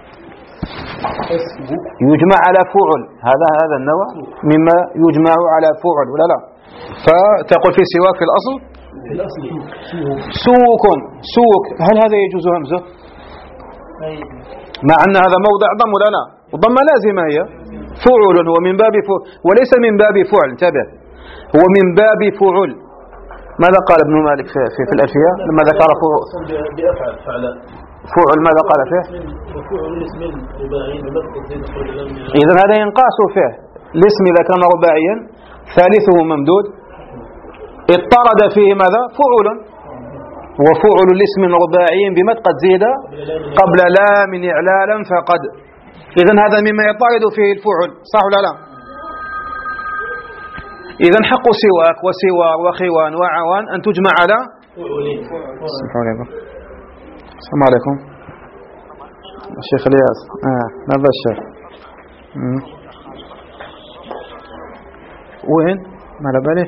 يجمع على فعل، هذا هذا النوع مما يجمع على فعل ولا لا؟ فتقول في سواك في الأصل سوق، سوق. هل هذا يجوز همزه؟ مع أن هذا موضع ضم ولا لا؟ وضم لازمة هي فعل، هو من باب فعل وليس من باب فعل. انتبه، هو من باب فعل. ماذا قال ابن مالك في, في, في الألفية لما ذكر فعل؟ بأفعل فعل فعل ماذا قال فيه؟ إذن هذا ينقاس فيه. الاسم إذا كان رباعيا ثالثه ممدود اضطرد فيه ماذا؟ فعل. وفعل الاسم رباعي بمد قد زيد قبل لام إعلالا فقد. إذن هذا مما يضطرد فيه الفعل، صح ولا لا؟ إذن حق سواك وسوار وخوان وعوان أن تجمع على السلام عليكم. السلام عليكم الشيخ الياس. آه ماذا الشيخ؟ مم. وين؟ ما على بالي.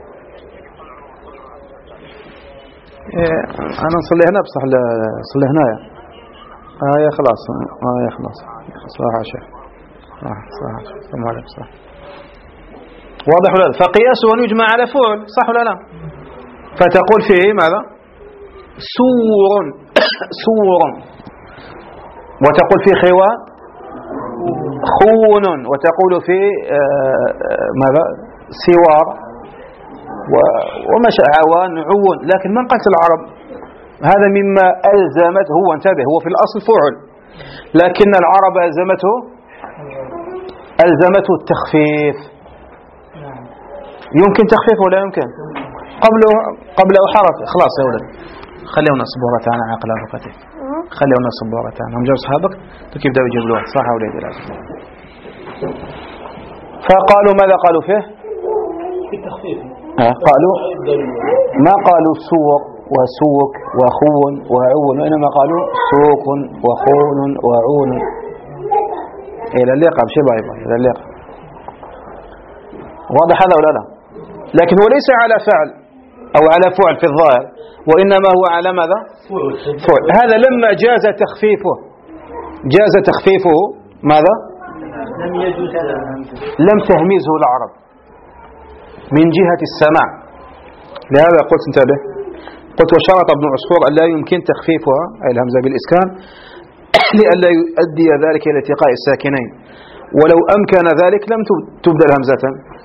إيه أنا نصلي هنا، بصح نصلي هنايا. آه يا خلاص، آه يا خلاص، صح يا شيخ، صح صح. السلام عليكم. صح، واضح ولا لا؟ فقياسه أن يجمع على فعل، صح ولا لا؟ فتقول فيه ماذا؟ سور، سور. وتقول في خوان خون. وتقول في ماذا؟ سوار ومشى عوان عون. لكن من قالت العرب هذا مما ألزمت، هو انتبه، هو في الأصل فعل، لكن العرب ألزمته ألزمته التخفيف. يمكن تخفيفه ولا يمكن؟ قبله قبله حرف. خلاص يا ولد، خليونا صبورة تاعنا عقل رفته، خليونا صبورة تاعنا. هم جاوا أصحابك كيف بدأوا يجيبوا صح ولا لا؟ فقالوا ماذا قالوا فيه؟ التخفيف. قالوا ما قالوا سوق وسوق وخون وعون، وإنما قالوا سوق وخون وعون إلى اللقاء بشبه أيضا إلى اللقاء. واضح هذا ولا لا؟ لكن هو ليس على فعل أو على فعل في الظاهر، وإنما هو على ماذا؟ فعل. هذا لما جاز تخفيفه، جاز تخفيفه ماذا؟ لم يجوز لم تهمزه العرب من جهة السماع. لهذا قلت انتبه، قلت وشرط ابن عصفور أن لا يمكن تخفيفها أي الهمزة بالإسكان لئلا يؤدي ذلك إلى التقاء الساكنين، ولو أمكن ذلك لم تبدل همزة.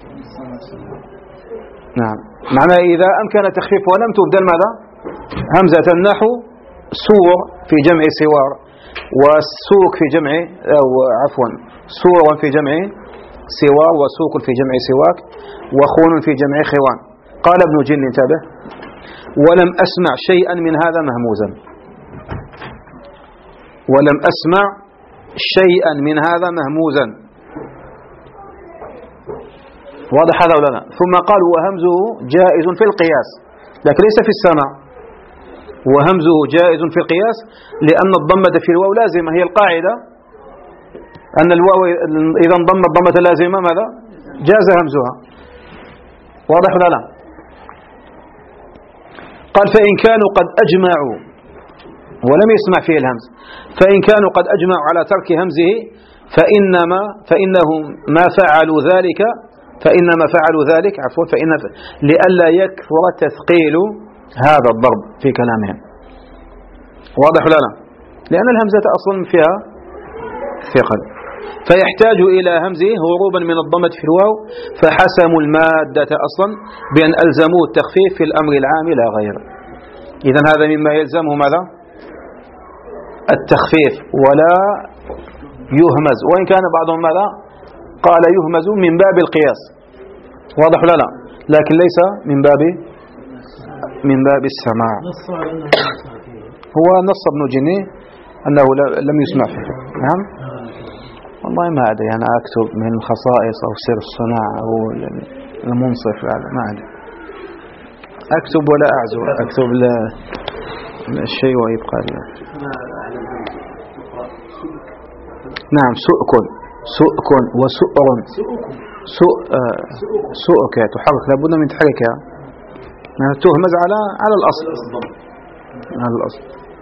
نعم، معنى إذا أمكن تخفيفها لم تبدل ماذا؟ همزة، نحو سور في جمع سوار، وسوق في جمع أو عفوا سور في جمع سوار، وسوق في جمع سواك، وخون في جمع خوان. قال ابن جن انتبه: ولم أسمع شيئا من هذا مهموزا، ولم أسمع شيئا من هذا مهموزا. واضح هذا ولا لا؟ ثم قال وهمزه جائز في القياس لكن ليس في السماع، وهمزه جائز في القياس لأن الضمة في الواو لازمة، هي القاعدة أن الواو إذا انضمت ضمة لازمة ماذا؟ جاز همزها. واضح ولا لا؟ قال فإن كانوا قد أجمعوا، ولم يسمع فيه الهمز، فإن كانوا قد أجمعوا على ترك همزه فإنما فإنهم ما فعلوا ذلك فإنما فعلوا ذلك عفوا فإن لئلا يكثر تثقيل هذا الضرب في كلامهم. واضح ولا لا؟ لأن الهمزة أصلا فيها ثقل، فيحتاج إلى همزه هروبا من الضمة في الواو، فحسموا المادة أصلا بأن ألزموا التخفيف في الأمر العام لا غير. إذن هذا مما يلزمه ماذا؟ التخفيف ولا يهمز، وإن كان بعضهم ماذا؟ قال يهمز من باب القياس. واضح ولا لا؟ لكن ليس من باب من باب السماع. هو نص ابن جني أنه لم يسمع فيه. نعم، والله ما أدري، أنا أكتب من الخصائص أو سر الصناعة أو المنصف، ما أدري، أكتب ولا أعزو، أكتب الشيء ويبقى له. نعم، سؤك سؤك وسؤر سؤ سؤك تحرك، لابد من تحركها، تهمز على على الأصل على الأصل.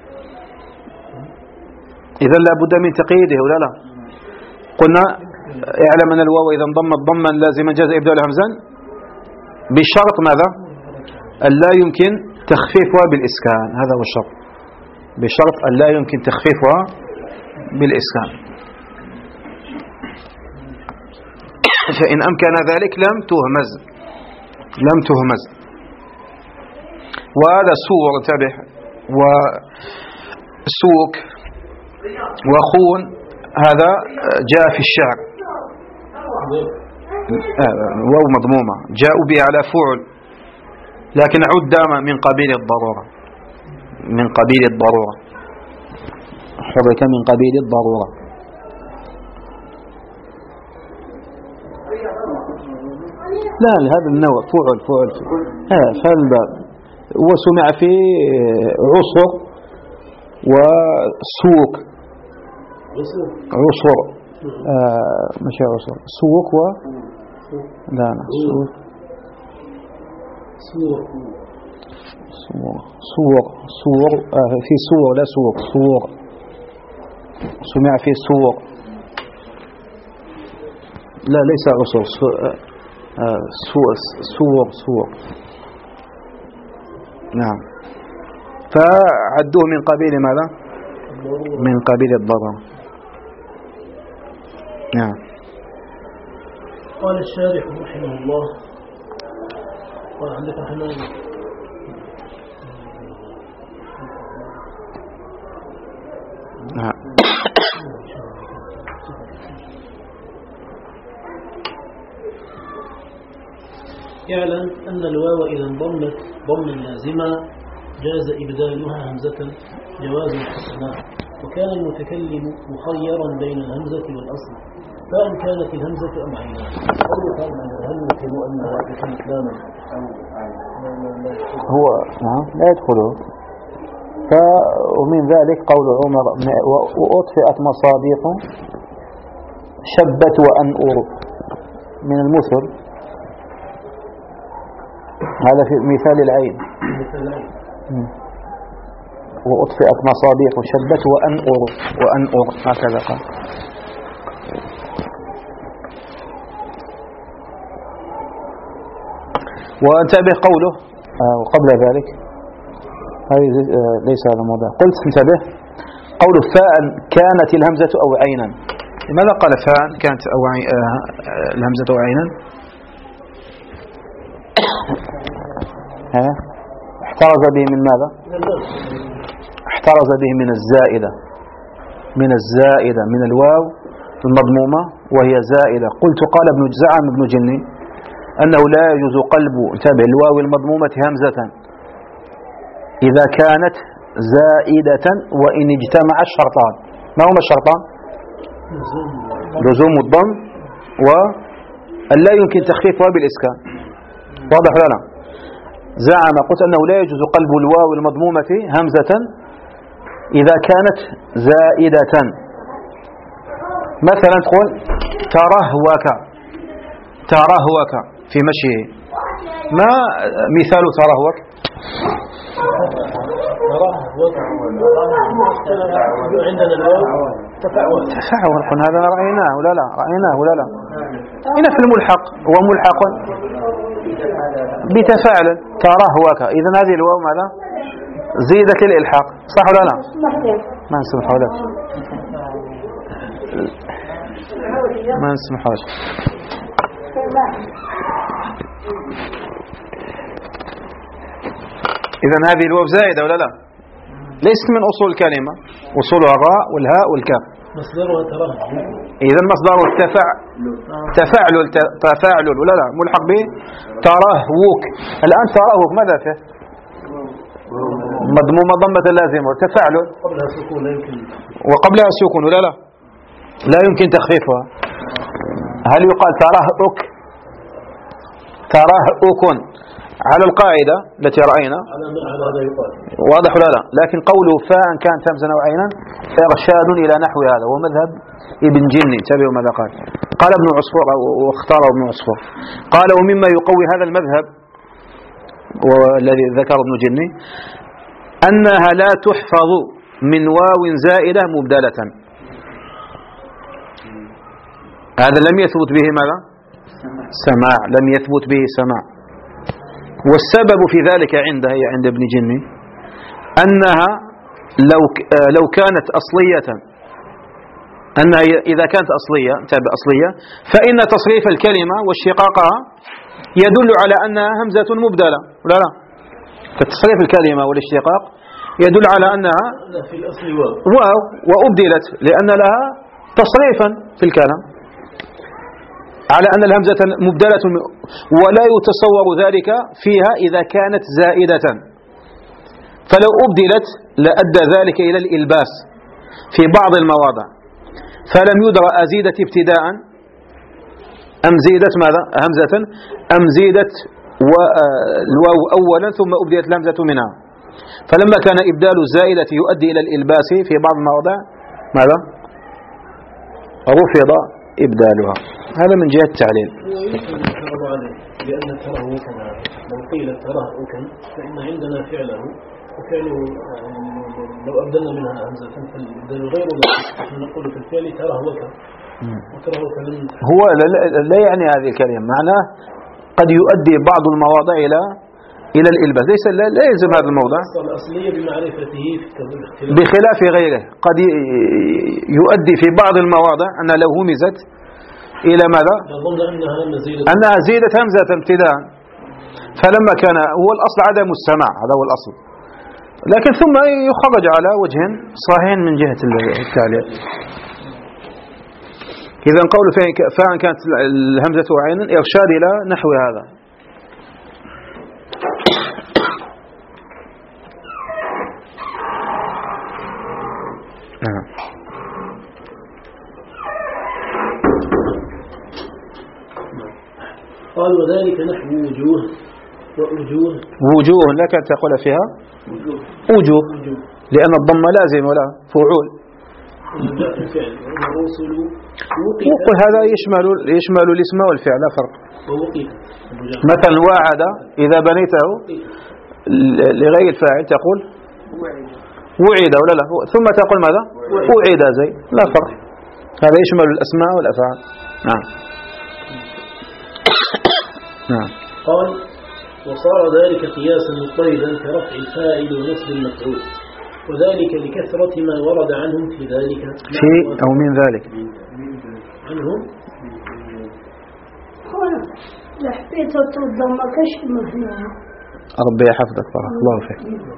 إذا لابد من تقييده ولا لا؟ قلنا اعلم أن الواو إذا انضمت ضما لازما جاز إبدال همزا بشرط ماذا؟ أن لا يمكن تخفيفها بالإسكان، هذا هو الشرط، بشرط أن لا يمكن تخفيفها بالإسكان. فإن أمكن ذلك لم تهمز لم تهمز. وهذا سور، انتبه، وسوك وخون هذا جاء في الشعر واو مضمومة، جاءوا به على فعل لكن عد من قبيل الضرورة، من قبيل الضرورة حرك من قبيل الضرورة. لا، لهذا النوع فعل فعل في هذا الباب. وسمع في عصر وسوق عصر آه مش عصر سوق و لا لا سوق سور سور سور آه في سور لا سوق سور، سمع في سور، لا ليس عصر آه سور سور سور. نعم، فعدوه من قبيل ماذا؟ من قبيل الضرر. نعم. قال الشارح رحمه الله، قال عندك حنان نعم. يعلم أن الواو إذا انضمت ضمنا لازما جاز إبدالها همزة جوازا حسنا، وكان المتكلم مخيرا بين الهمزة والأصل، فإن كانت الهمزة أم عينها. هل يمكن أنها تكون كلاما هو نعم لا يدخله. ومن ذلك قول عمر: وأطفئت مصابيح شبت وأنؤر، من المثل، هذا في مثال العين. وأطفئت مصابيح شبت وأنؤر وأنؤر، هكذا قال. وانتبه قوله آه وقبل ذلك هذه آه ليس هذا موضع. قلت انتبه قوله فاء كانت الهمزة أو عينا. لماذا قال فاء كانت أو عي... آه الهمزة أو عينا؟ ها احترز به من ماذا؟ احترز به من الزائدة، من الزائدة من الواو المضمومة وهي زائدة. قلت قال ابن زعم ابن جني أنه لا يجوز قلب انتبه الواو المضمومة همزة إذا كانت زائدة وإن اجتمع الشرطان. ما هما الشرطان؟ لزوم الضم وأن لا يمكن تخفيفها بالإسكان. واضح لنا؟ زعم قلت أنه لا يجوز قلب الواو المضمومة همزة إذا كانت زائدة. مثلا تقول ترهوك، ترهوك في مشيه، ما مثال ترهوك؟ عندنا الواو تفاعل. تفاعل قلنا هذا رأيناه ولا لا؟ رأيناه ولا لا؟ هنا في الملحق هو ملحق بتفاعل ترهوك. إذن هذه الواو ماذا؟ زيدت الإلحاق صح ولا لا؟ ما نسمح لك ما نسمح لك. إذن هذه الواو زائدة ولا لا؟ ليست من أصول الكلمة، أصولها الراء والهاء والكاف. مصدرها ترهب. إذن مصدر التفاع تفاعل تفاعل ولا لا؟ ملحق به ترهوك. الآن ترهوك ماذا فيه؟ مضمومة ضمة لازمة تفاعل قبلها سكون لا يمكن وقبلها سكون ولا لا؟ لا يمكن تخفيفها. هل يقال ترهؤك ترهؤك على القاعدة التي رأينا؟ على هذا يقال. واضح ولا لا؟ لكن قوله فاء كانت همزة أو عينا إرشاد إلى نحو هذا ومذهب ابن جني. انتبهوا ماذا قال. قال ابن عصفور واختاره ابن عصفور قال ومما يقوي هذا المذهب والذي ذكر ابن جني أنها لا تحفظ من واو زائدة مبدلة. هذا لم يثبت به ماذا؟ سماع، لم يثبت به سماع. والسبب في ذلك عنده هي عند ابن جني أنها لو لو كانت أصلية، أنها إذا كانت أصلية تابع أصلية فإن تصريف الكلمة واشتقاقها يدل على أنها همزة مبدلة ولا لا؟ فتصريف الكلمة والاشتقاق يدل على أنها في الأصل واو واو وأبدلت لأن لها تصريفا في الكلام على أن الهمزة مبدلة، ولا يتصور ذلك فيها إذا كانت زائدة. فلو أبدلت لأدى ذلك إلى الإلباس في بعض المواضع، فلم يدرى أزيدت ابتداء أم زيدت ماذا همزة أم زيدت الواو أولا ثم أبدلت الهمزة منها. فلما كان إبدال الزائدة يؤدي إلى الإلباس في بعض المواضع ماذا رفض إبدالها. هذا من جهة التعليل. لأن ترهوكا لو قيل ترهوكا فإن عندنا فعله وفعله لو أبدلنا منها همزة فالإبدال غير ذلك نقول في الفعل ترهوكا وترهوكا هو لا يعني هذه الكلمة معناه قد يؤدي بعض المواضع إلى إلى الإلباس، ليس لا يلزم هذا الموضع الأصلية بمعرفته بخلاف غيره. قد يؤدي في بعض المواضع أن لو همزت إلى ماذا أنها زيدت همزة ابتداء، فلما كان هو الأصل عدم السماع هذا هو الأصل، لكن ثم يخرج على وجه صحيح من جهة التعليل. إذا قول فإن كانت الهمزة عينا إرشاد إلى نحو هذا. قال وذلك نحو وجوه ووجوه. وجوه لك أن تقول فيها وجوه لأن الضم لازم ولا فعول. وقل هذا يشمل يشمل الاسم والفعل لا فرق. مثلا واعد إذا بنيته لغير الفاعل تقول وعد ولا لا، ثم تقول ماذا وعد زي لا فرق. هذا يشمل الأسماء والأفعال. نعم. نعم. قال وصار ذلك قياسا مضطردا كرفع الفاعل ونسب المفعول، وذلك لكثرة ما ورد عنهم في ذلك في أو من ذلك عنهم. لحبيت الضم كشمه ربي يحفظك بارك الله فيك.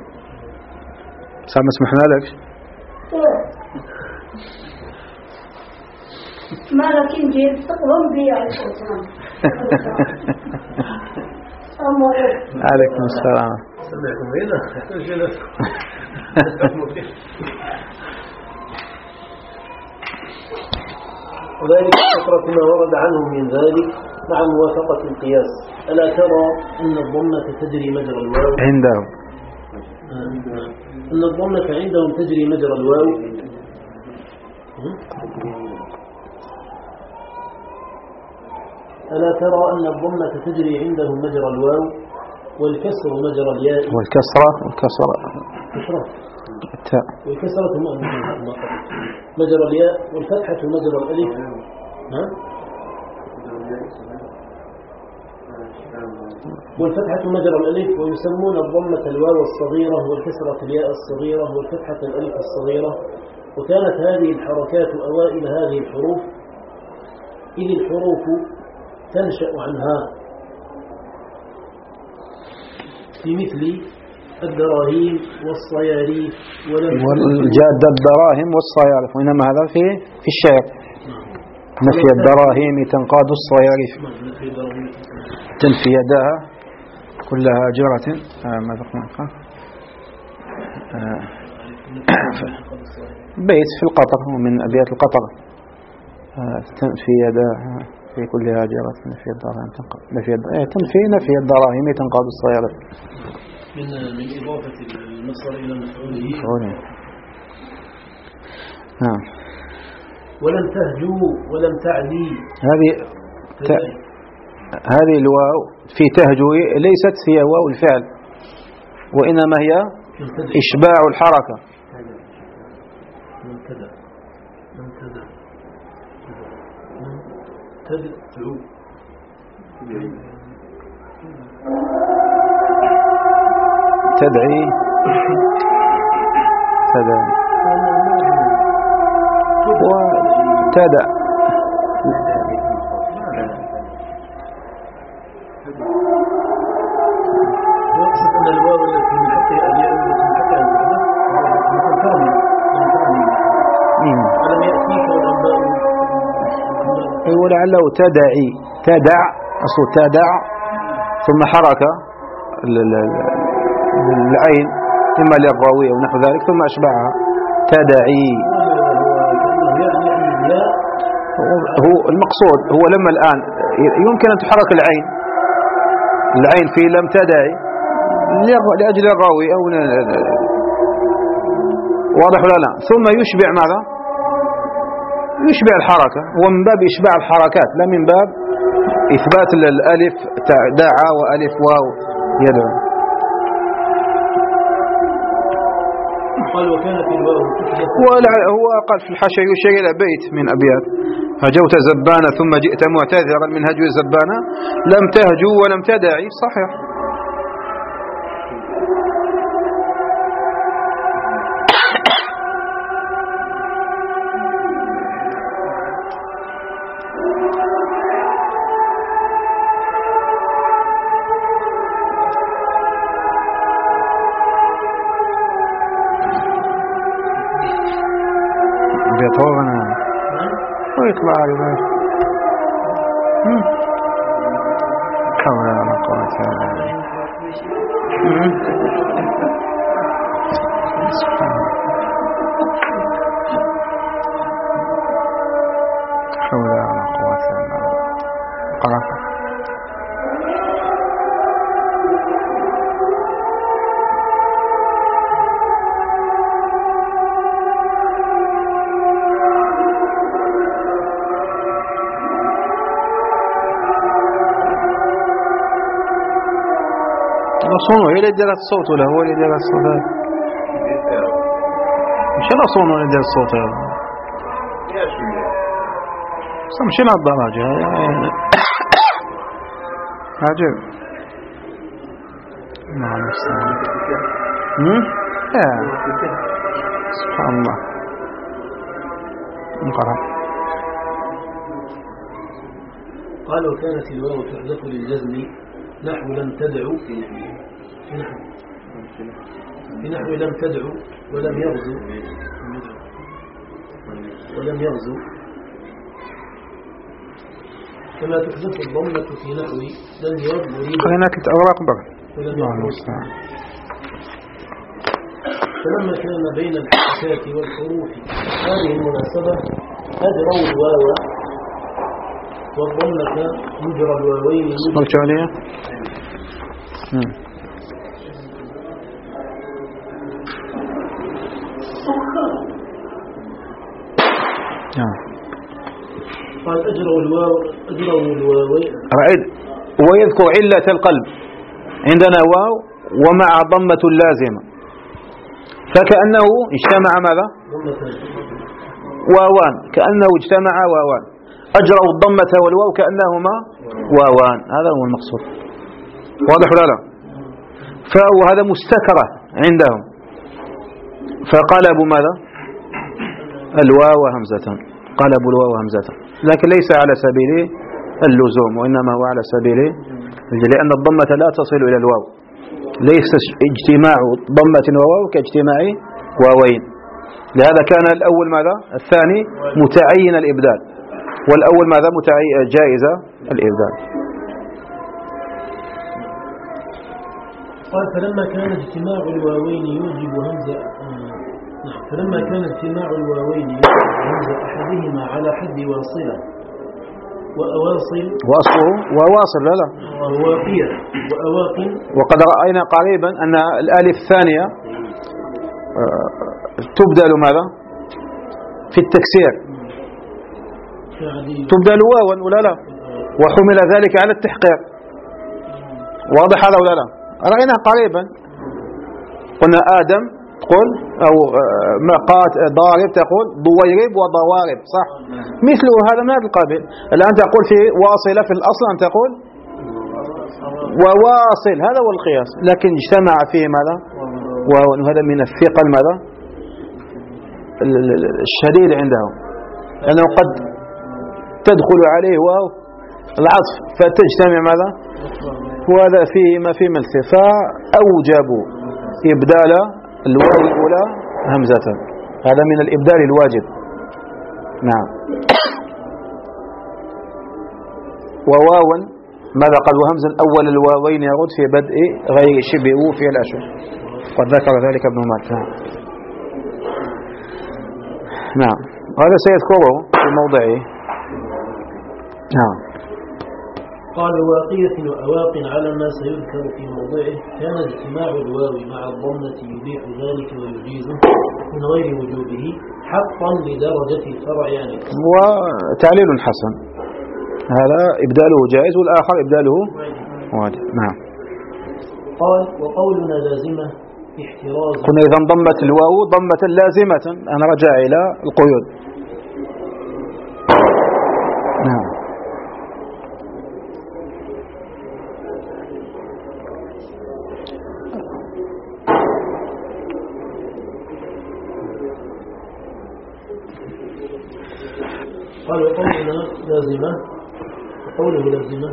سامع سمحنا لك ما لكن جيب تقوم بي على الإسلام. عليكم السلام. سمعكم هنا وذلك كثرة ما ورد عنهم من ذلك مع موافقة القياس. ألا ترى أن الضمة تجري مجرى الواو عندهم أن الضمة عندهم تجري مجرى الواو. ألا ترى أن الضمة تجري عندهم مجرى الواو والكسر مجرى الياء والكسرة والكسرة كسرة التاء والكسرة مجرى الياء والفتحة مجرى الألف. ها؟ والفتحة مجرى الألف. ويسمون الضمة الواو الصغيرة والكسرة الياء الصغيرة والفتحة الألف الصغيرة. وكانت هذه الحركات أوائل هذه الحروف، إذ الحروف تنشأ عنها في مثل الدراهم والصياريف والجادة الدراهم والصياريف، وإنما هذا في في الشعر. نفي الدراهم تنقاد الصياريف، تنفي يداها كلها جرة. آه ماذا قلنا؟ آه بيت في القطر ومن أبيات القطر. آه تنفي يداها في كل هاجرة نفي الدراهم تنقاد نفي الدراهم تنفي نفي الدراهم تنقاد الصياريف. من من إضافة المصدر إلى مفعوله. نعم. ولم تهجو ولم تعدي. هذه ت... هذه الواو في تهجو ليست هي واو الفعل، وإنما هي إشباع الحركة. منتدى منتدى تدعو تدعي تدعي وتدع وأقصد أن الواو التي من حقها الياء التي من حقها أن تحدث مثل كرمي ألم يأتيك والأنباء. ولعله تدعي تدع أصل تدع ثم حركة العين إما للراوية ونحو ذلك ثم أشبعها تدعي. هو المقصود هو لما الآن يمكن أن تحرك العين العين في لم تدعي لأجل الراوي أو واضح ولا لا، ثم يشبع ماذا؟ يشبع الحركة، هو من باب إشباع الحركات لا من باب إثبات الألف دعا وألف واو يدعو. قال وكانت الواو هو قال في الحاشية يشير إلى بيت من أبيات: هجوت زبانا ثم جئت معتذرا من هجو زبانا لم تهجو ولم تدعي. صحيح. بيطوغنا ويطلع رباش حول ولا قوة إلا بالله. حول ولا قوة إلا بالله. قرأ صونو هي اللي دارت الصوت ولا هو اللي دار الصوت؟ مش انا صونو اللي دار الصوت هذا. مشينا الدراجة عجب. نعم سبحان الله. نقرأ. قال وكانت الواو تحذف للجزم نحو لم تدعو في نحو في نحو لم تدعو ولم يغزو ولم يغزو كما تحذف الضمة في نحو لم يضرب خلينا ثلاث أوراق بقى. فلما كان بين الحركات والحروف هذه المناسبة أجروا الواو والضمة مجرى الواوين مرجع عليها. قال أجروا الواو أجروا الواوين. رأيت ويذكر علة القلب عندنا واو ومع ضمة لازمة فكأنه اجتمع ماذا؟ واوان كأنه اجتمع واوان أجروا الضمة والواو كأنهما واوان هذا هو المقصود. واضح ولا لا؟ فهذا مستترة عندهم فقلبوا ماذا؟ الواو همزة قلبوا الواو همزة لكن ليس على سبيل اللزوم وإنما هو على سبيل لأن الضمة لا تصل إلى الواو ليس اجتماع ضمة وواو كاجتماع واوين لهذا كان الأول ماذا؟ الثاني متعين الإبدال والأول ماذا؟ متعين جائزة الإبدال. قال فلما كان اجتماع الواوين يوجب همزة نعم فلما كان اجتماع الواوين يوجب همزة أحدهما على حد واصلة وأواصل واصله وواصل لا لا وواقية وأواقل. وقد رأينا قريبا أن الآلف الثانية تبدل ماذا؟ في التكسير تبدل واوا ولا لا وحمل ذلك على التحقيق. واضح هذا ولا لا؟ رأينا قريبا قلنا آدم تقول أو مقات ضارب تقول ضويرب وضوارب صح مثله هذا من هذا القبيل. الآن تقول في واصلة في الأصل أن تقول وواصل هذا هو القياس لكن اجتمع فيه ماذا؟ وهذا من الثقل ماذا؟ الشديد عندهم لأنه قد تدخل عليه واو العطف فتجتمع ماذا؟ وهذا فيه ما فيه من الثفاء أوجبوا إبدال الواو الأولى همزة هذا من الإبدال الواجب. نعم وواوا ماذا قال وهمزا أول الواوين يرد في بدء غير شبه في الأشهر قد ذكر ذلك ابن مالك. نعم نعم هذا سيذكره في موضعه. نعم قال واقية وأواق على ما سيذكر في موضعه كان اجتماع الواو مع الضمة يبيح ذلك ويجيزه من غير وجوبه حقا لدرجة الفرع يعني وتعليل حسن هذا إبداله جائز والآخر إبداله واجب. نعم قال وقولنا لازمة احتراز كنا إذا ضمت الواو ضمة لازمة أنا رجع إلى القيود. نعم قال وقولنا لازمة وقوله لازمة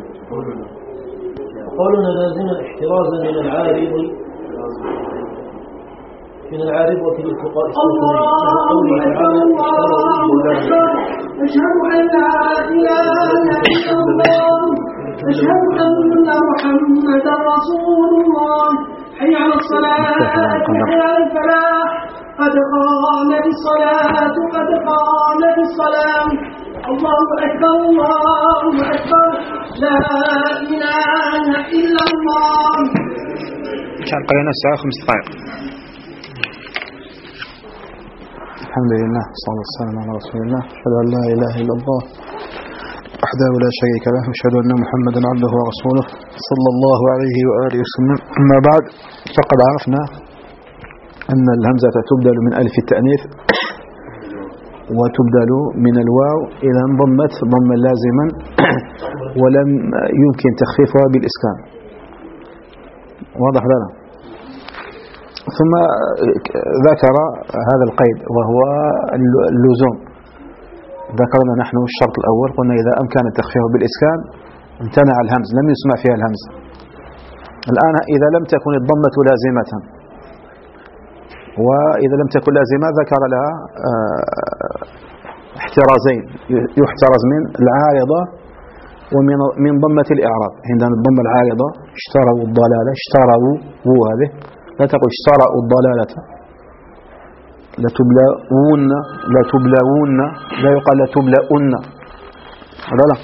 وقولنا لازمة احترازا من العارض من العارضة لالتقاء الساكنين قوله تعالى أشهد أن لا إله إلا الله أشهد أن محمدا رسول الله حي على الصلاة حي على الفلاح قد قامت الصلاة قد قامت الصلاة الله أكبر الله أكبر لا إله إلا الله. إن شاء الله قلنا الساعة خمس دقائق. الحمد لله صلى الله عليه وسلم على رسول الله أشهد أن لا إله إلا الله وحده لا شريك له أشهد أن محمدا عبده ورسوله صلى الله عليه وآله وسلم. أما بعد فقد عرفنا أن الهمزة تبدل من ألف التأنيث وتبدل من الواو إذا انضمت ضما لازما ولم يمكن تخفيفها بالإسكان واضح لنا. ثم ذكر هذا القيد وهو اللزوم. ذكرنا نحن الشرط الأول، قلنا إذا أمكن التخفيف بالإسكان امتنع الهمز، لم يسمع فيها الهمز. الآن إذا لم تكن الضمة لازمة، وإذا لم تكن لازمة ذكر لها احترازين يحترز من العارضة ومن من ضمة الإعراب. عندنا الضمة العارضة اشتروا الضلالة، اشتروا هو هذه، لا تقول اشتروا الضلالة، لا تبلغون لا تبلغون، لا يقال لا تبلغون، لا لا.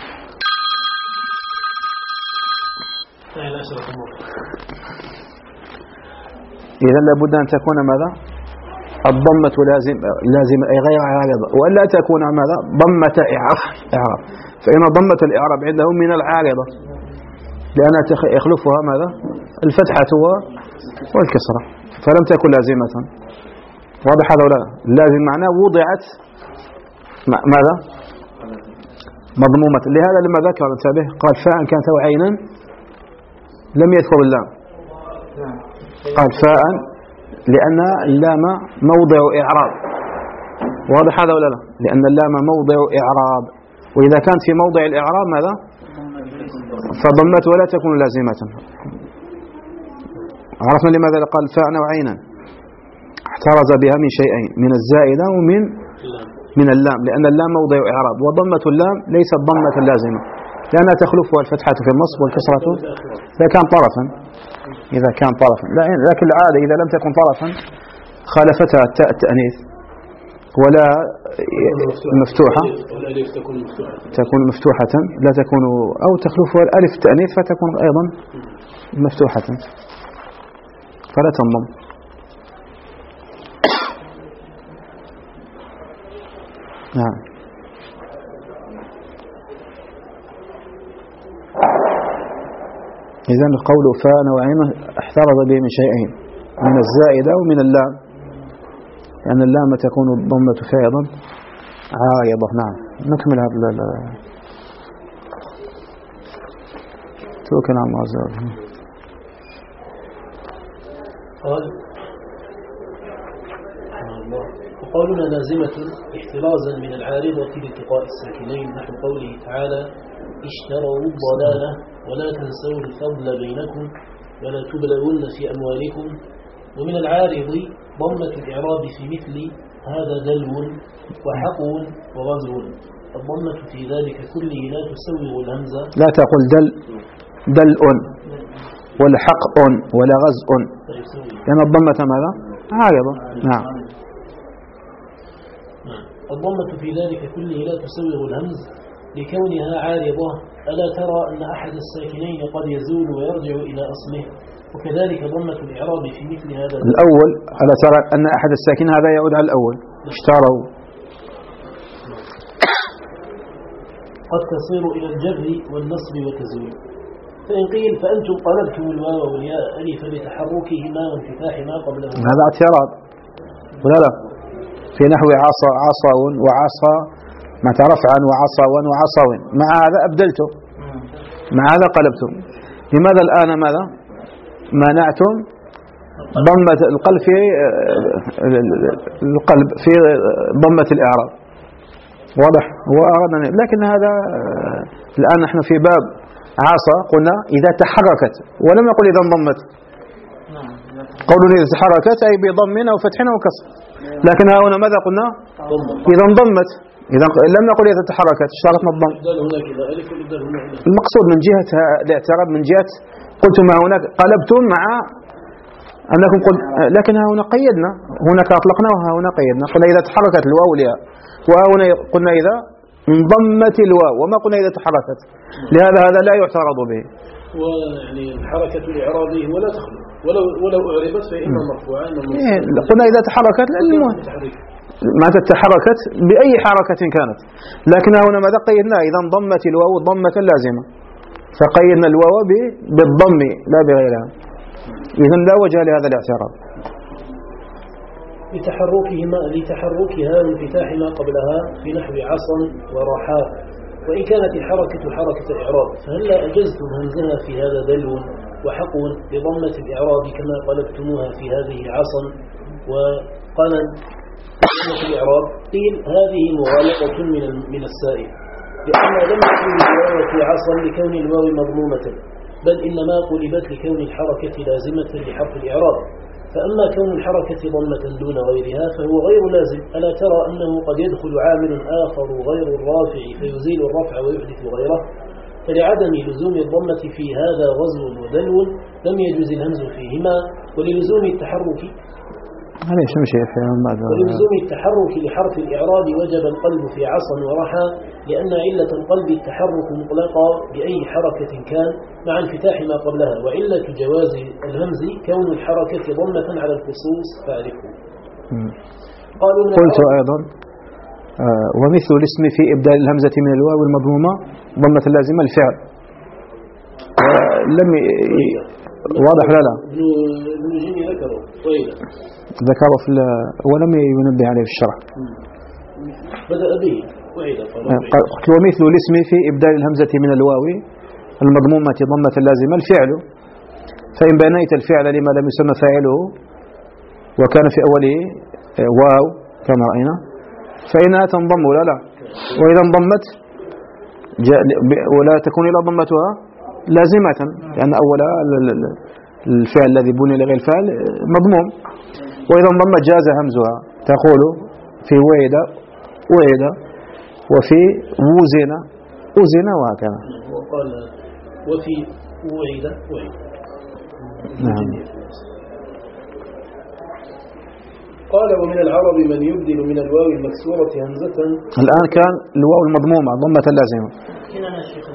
إذا لابد أن تكون ماذا؟ الضمة لازم لازم أي غير عارضة، ولا تكون ماذا؟ ضمة إعراب، فإن ضمة الإعراب عندهم من العارضة لأنها يخلفها ماذا؟ الفتحة والكسرة، فلم تكن لازمة. واضح هذا ولا لا؟ لازم معناه وضعت ماذا؟ مضمومة. لهذا لما ذكر انتبه قال فاء كانت وعينا لم يذكر اللام، قال فاء لأن اللام موضع إعراب. واضح هذا ولا لا؟ لأن اللام موضع إعراب، وإذا كانت في موضع الإعراب ماذا؟ فضمت ولا تكون لازمة. عرفنا لماذا قال فاء وعينا؟ احترز بها من شيئين، من الزائدة ومن من اللام، لأن اللام موضع إعراب، وضمة اللام ليست ضمة لازمة لأنها تخلفها الفتحة في النصب والكسرة إذا كان طرفا إذا كان طرفا لكن العادة إذا لم تكن طرفا خالفتها التاء التأنيث ولا مفتوحة تكون مفتوحة لا تكون، أو تخلفها الألف التأنيث فتكون أيضا مفتوحة فلا تنضم. نعم. إذن القول فاء وعين احترز به من شيئين، من الزائدة ومن اللام، لأن اللام تكون الضمة فيها أيضا عارضة. نعم. نكمل هذا ال توكل على الله عز وجل. قال وقولنا لازمة احترازا من العارضة لالتقاء الساكنين، نحو قوله تعالى اشتروا الضلالة ولا تنسوا الفضل بينكم ولا تبلغن في أموالكم. ومن العارض ضمة الإعراب في مثل هذا دلو وحقو وغزو. الضمة في ذلك كله لا تسوغ الهمزة، لا تقول دل دلء ولا حق ولا غزء، لأن الضمة ماذا؟ عارضة. نعم. الضمة في ذلك كله لا تسوغ الهمز لكونها عارضة. ألا ترى أن أحد الساكنين قد يزول ويرجع إلى أصله؟ وكذلك ضمة الإعراب في مثل هذا الأول. ألا ترى أن أحد الساكنين هذا يعود على الأول اشتروا قد تصير إلى الجر والنصب وتزول. فإن قيل فأنتم قلبتم الواو والياء ألفا لتحركهما وانفتاح ما قبله، هذا اعتراض ولا لا؟ في نحو عصا عصاون وعصا متى رفعا وعصاون وعصاون، مع هذا أبدلتم، مع هذا قلبتم. لماذا الآن ماذا منعتم ضمة القلب في القلب في ضمة الإعراب؟ واضح. وأردنا لكن هذا الآن نحن في باب عصا قلنا إذا تحركت، ولم نقل إذا انضمت. قولنا إذا تحركت أي بضم أو فتح أو كسر، لكن هنا ماذا قلنا؟ إذا انضمت. إذا لم نقل إذا تحركت اشترطنا الضم. المقصود من جهة الاعتراض من جهة قلتم هناك قلبتم مع أنكم قل، لكن هنا قيدنا، هناك أطلقنا وهنا قيدنا، قلنا إذا تحركت الواو والياء، وهنا قلنا إذا انضمت الواو وما قلنا إذا تحركت. لهذا هذا لا يعترض به. ويعني حركة الإعراب ولا تخلو ولو ولو أعربت فإما مرفوعا قلنا إذا تحركت المهم ما تتحركت بأي حركة كانت، لكن هنا ماذا قيدنا؟ إذا انضمت الواو ضمة لازمة، فقيدنا الواو بالضم لا بغيرها. إذن لا وجه لهذا الاعتراض. لتحركهما لتحركها وانفتاح ما قبلها في نحو عصا ورحاء. وإن كانت الحركة حركة الإعراب فهل أجزتم همزها في هذا دلو وحقو بضمة الإعراب كما قلبتموها في هذه عصا وقنا ضمة الإعراب. قيل هذه مغالطة من من السائل، لأن لم تكن الواو في عصا لكون الواو مضمومة، بل إنما قلبت لكون الحركة لازمة لحرف الإعراب. فأما كون الحركة ضمة دون غيرها فهو غير لازم. ألا ترى أنه قد يدخل عامل آخر غير الرافع فيزيل الرفع ويحدث غيره؟ فلعدم لزوم الضمة في هذا غزو ودلو لم يجوز الهمز فيهما، وللزوم التحرك وللزوم التحرك لحرف الإعراب وجب القلب في عصا ورحى، لأن علة القلب التحرك مطلقا بأي حركة كان مع انفتاح ما قبلها، وعلة جواز الهمز كون الحركة ضمة على الخصوص فاعرفه. قلت أيضا آه ومثل الاسم في إبدال الهمزة من الواو المضمومة ضمة اللازمة الفعل. لم ي... واضح لا لا ابن جيني ذكره طيب ذكره في ولم ينبه عليه في الشرح. بدأ به وعيد قلت ومثل الاسم في إبدال الهمزة من الواو المضمومة ضمة اللازمة الفعل، فإن بنيت الفعل لما لم يسمى فاعله وكان في أوله واو كما رأينا فإنها تنضم ولا لا، وإذا انضمت ولا تكون إلا ضمتها لازمة، لأن أولا الفعل الذي بني لغير الفعل مضموم، وإذا انضمت جاز همزها. تقول في وعد وعد وفي وزن وزن وهكذا. وقال وفي وعد وعد. نعم. قال ومن العرب من يبدل من الواو المكسورة همزة. الآن كان الواو المضمومة ضمة اللازمة. كنا الشيخ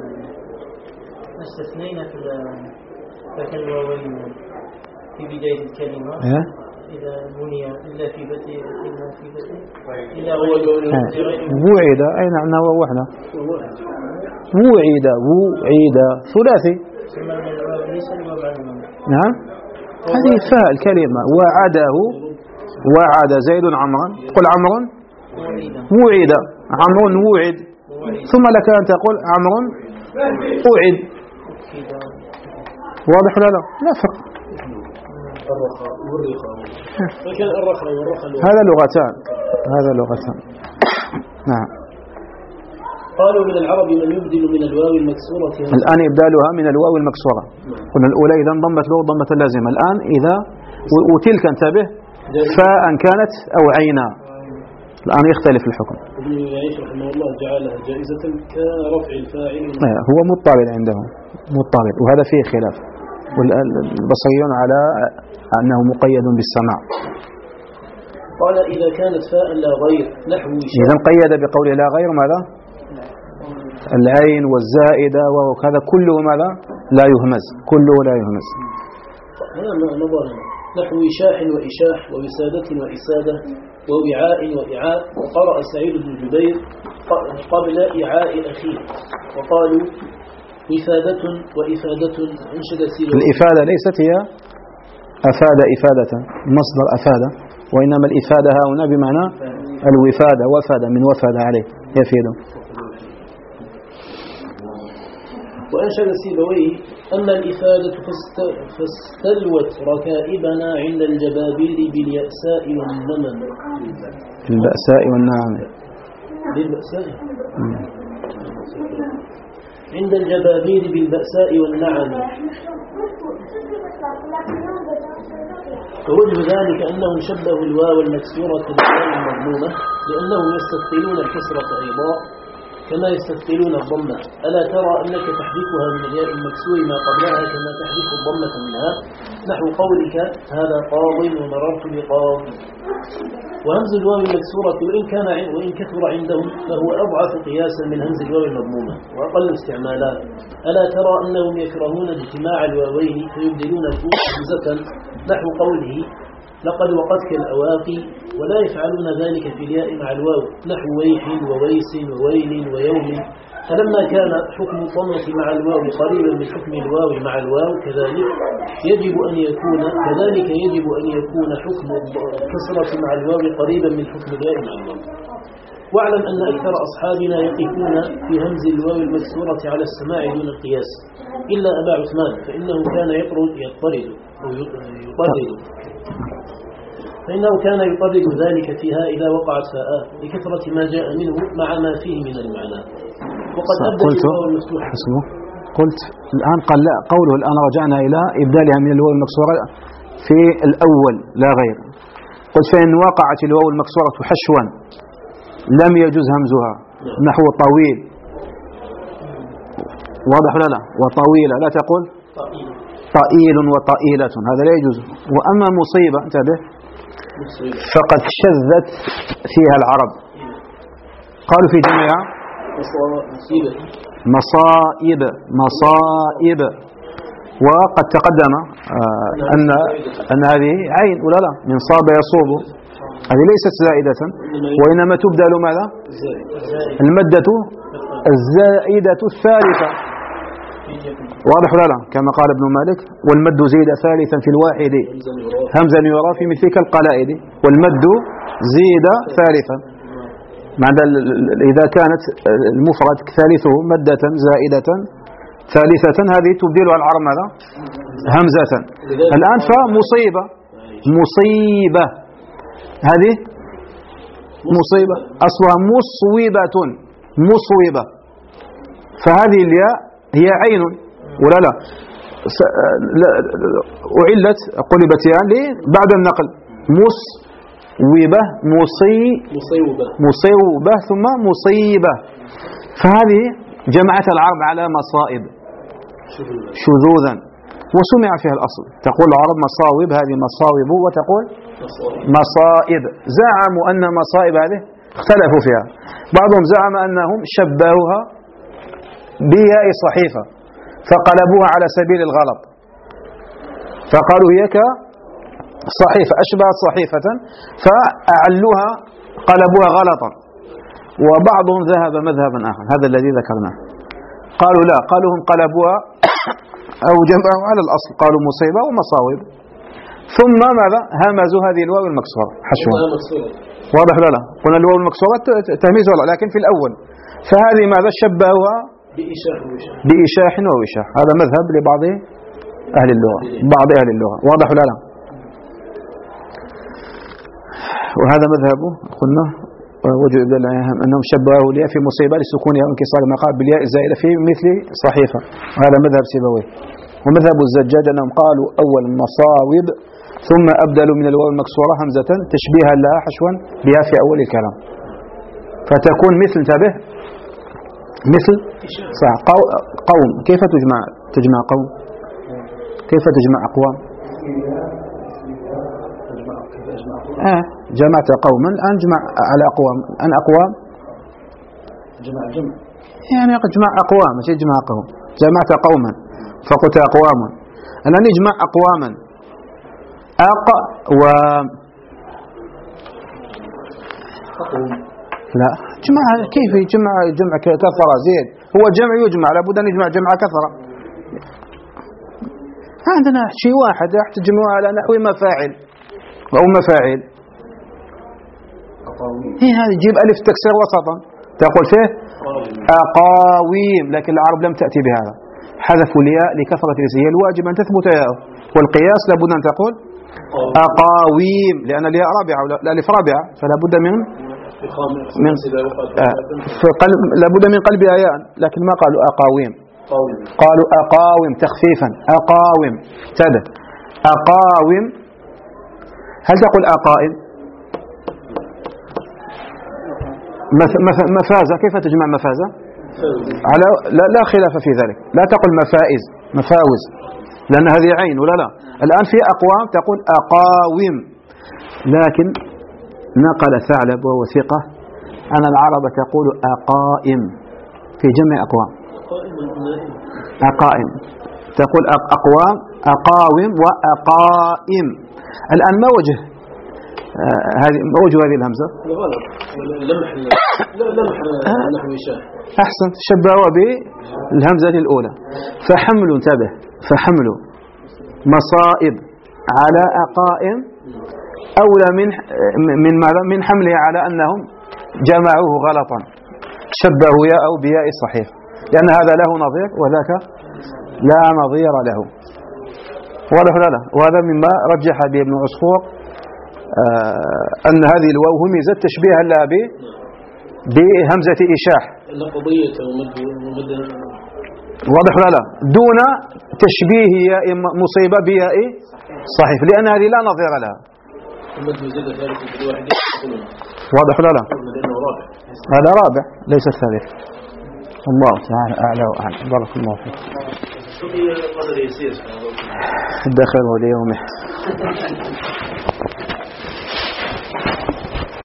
استثنينا في ذاك الواوين في بداية الكلمة إيه؟ إذا بني إلا في بتي إلا في بتي إلا وعد أين عنا ووحنا وعد وعد ثلاثي. نعم هذه فاء الكلمة وعده وعد زيد عمرا تقول عمرو وعد عمرو وعد ثم لك أن تقول عمرو وعد. واضح ولا لا؟ لا فرق. الرخاء والرخاء فكان الرخاء والرخاء هذا لغتان هذا لغتان. نعم. قالوا من العرب من يبدل من الواو المكسورة. الآن إبدالها من الواو المكسورة. قلنا الأولى إذا انضمت له ضمة اللازمة، الآن إذا وتلك انتبه فاء كانت أو عينا الآن يختلف الحكم. ابن يعيش رحمه الله جعلها جائزة كرفع الفاعل. هو مضطرد عندهم مضطرد، وهذا فيه خلاف، والبصريون على أنه مقيد بالسماع. قال إذا كانت فاء لا غير نحو إذا قيد بقوله لا غير ماذا؟ العين والزائدة وكذا كله ماذا؟ لا يهمز، كله لا يهمز. نحو وشاح وإشاح ووسادة وإسادة ووعاء وإعاء. وقرأ سعيد بن جبير قبل إعاء أخيه وقالوا إفادة وإفادة. انشد سيبويه. الإفادة ليست هي أفاد إفادة مصدر أفادة، وإنما الإفادة هنا بمعنى الوفادة، وفد من وفد عليه يفيد. وأنشد سيبويه أما الإفادة فاستلوت ركائبنا عند الجبابير باليأساء والنمم. بالبأساء والنعم. بالبأساء عند الجبابير بالبأساء والنعم. ووجه ذلك أنهم شبهوا الواو المكسورة بالواو المضمومة لأنهم يستثقلون الكسرة أيضا كما يستثقلون الضمة. ألا ترى أنك تحذفها من الياء المكسور ما قبلها كما تحذف الضمة منها، نحو قولك هذا قاض ومررت بقاض. وهمز الواو المكسورة وإن كان وإن كثر عندهم فهو أضعف قياسا من همز الواو المضمومة وأقل استعمالا. ألا ترى أنهم يكرهون اجتماع الواوين فيبدلون الأولى همزة نحو قوله لقد وقتك الأواقي، ولا يفعلون ذلك في الياء مع الواو نحو ويح وويس وويل ويوم. فلما كان حكم الضمة مع الواو قريبا من حكم الواو مع الواو كذلك يجب أن يكون كذلك يجب أن يكون حكم الكسرة مع الواو قريبا من حكم الياء مع الواو. واعلم أن أكثر أصحابنا يقفون في همز الواو المكسورة على السماع دون القياس إلا أبا عثمان فإنه كان يطرد يطرد أو يطرد فإنه كان يطرد ذلك فيها إذا وقعت فاء لكثرة ما جاء منه مع ما فيه من المعنى. وقد أبدأ الواو المفتوح. قلت الآن قال لا قوله الآن رجعنا إلى إبدالها من الواو المكسورة في الأول لا غير. قلت فإن وقعت الواو المكسورة حشوا لم يجوز همزها نحو طويل واضح ولا لا وطويلة لا تقول طائل وطائلة هذا لا يجوز. وأما مصيبة انتبه فقد شذت فيها العرب قالوا في جميع مصائب مصائب وقد تقدم أن أن هذه عين ولا لا من صاب يصوب هذه ليست زائدة وإنما تبدل ماذا المدة الزائدة الثالثة واضح ولا لا كما قال ابن مالك والمد زيد ثالثا في الواحد همزا يرى في مثلك القلائد والمد زيد ثالثا معنى إذا كانت المفرد ثالثه مدة زائدة ثالثة هذه تبدلها العرب ماذا همزة. الآن فمصيبة مصيبة هذه مصيبة أصلها مصوبة مصوبة فهذه الياء هي عين ولا لا أعلت قلبت يعني بعد النقل مصوبة مصي مصيبة ثم مصيبة فهذه جمعت العرب على مصائب شذوذا وسمع فيها الأصل تقول العرب مصاوب هذه مصاوب وتقول مصائب. زعموا أن مصائب هذه اختلفوا فيها بعضهم زعم أنهم شبهوها بياء صحيفة فقلبوها على سبيل الغلط فقالوا هي كصحيفة أشبهت صحيفة فأعلوها قلبوها غلطا. وبعضهم ذهب مذهبا آخر هذا الذي ذكرناه قالوا لا قالوا هم قلبوها أو جمعوا على الأصل قالوا مصيبة ومصاوب ثم ماذا همزوا هذه الواو المكسورة حشوا واضح لا لا قلنا الواو المكسورة تهميز ولا لكن في الأول فهذه ماذا شبهوها بإشاح ووشاح هذا مذهب لبعض أهل اللغة بعض أهل اللغة واضح لا لا وهذا مذهبه قلنا وجد أنهم شبهوا الياء في مصيبة لسكونها وانكسار ما قال بالياء الزائدة في مثل صحيفة وهذا مذهب سيبويه. ومذهب الزجاج أنهم قالوا أول مصاوب ثم أبدلوا من الواو المكسورة همزة تشبيها لها حشوا بها في أول الكلام فتكون مثل انتبه مثل صح قوم كيف تجمع تجمع قوم كيف تجمع أقوام آه جمعت قوما الآن جمع على أقوام أن أقوام جمع جمع يعني جمع أقوام مش جمع قوم جمعت قوما فقلت أقوام الآن يجمع أقواما أقوام لا جمع كيف يجمع جمع كثرة زيد هو جمع يجمع لابد أن يجمع جمع كثرة عندنا شيء واحد تجمع على نحو مفاعل أو مفاعل هي هذه جيب ألف تكسر وسطا تقول فيه أقاويم لكن العرب لم تأتي بهذا حذفوا الياء لكثرة الاسم الواجب أن تثبت ياء والقياس لابد أن تقول أقاويم لأن الياء رابعة الألف رابعة فلا بد من من آه لابد من قلبها ياء لكن ما قالوا أقاويم قالوا أقاوم تخفيفا أقاوم تده أقاوم هل تقول أقائم مفازة كيف تجمع مفازة على لا, لا خلاف في ذلك لا تقول مفائز مفاوز لأن هذه عين ولا لا الآن في أقوام تقول أقاوم لكن نقل ثعلب وهو ثقة أن العرب تقول أقائم في جمع أقوام أقائم تقول أقوام أقاوم وأقائم. الآن ما وجه هذه ما وجه هذه الهمزة لمح لمح نحو شاه أحسن شبهوا بالهمزة الأولى فحمل انتبه فحمل مصائب على أقائم أولى من من ماذا من حملها على أنهم جمعوه غلطا، شبهوا ياء بياء الصحيح، لأن هذا له نظير وذاك لا نظير له. واضح ولا لا؟ وهذا مما رجح به ابن عصفور آه أن هذه الواو همزت تشبيها لها بهمزة إشاح. واضح ولا لا؟ دون تشبيه ياء مصيبة بياء صحيح، لأن هذه لا نظير لها. واضح ولا لا؟ هذا رابع ليس الثالث. الله تعالى أعلى وأعلم. بارك الله فيك. دخله ليومه.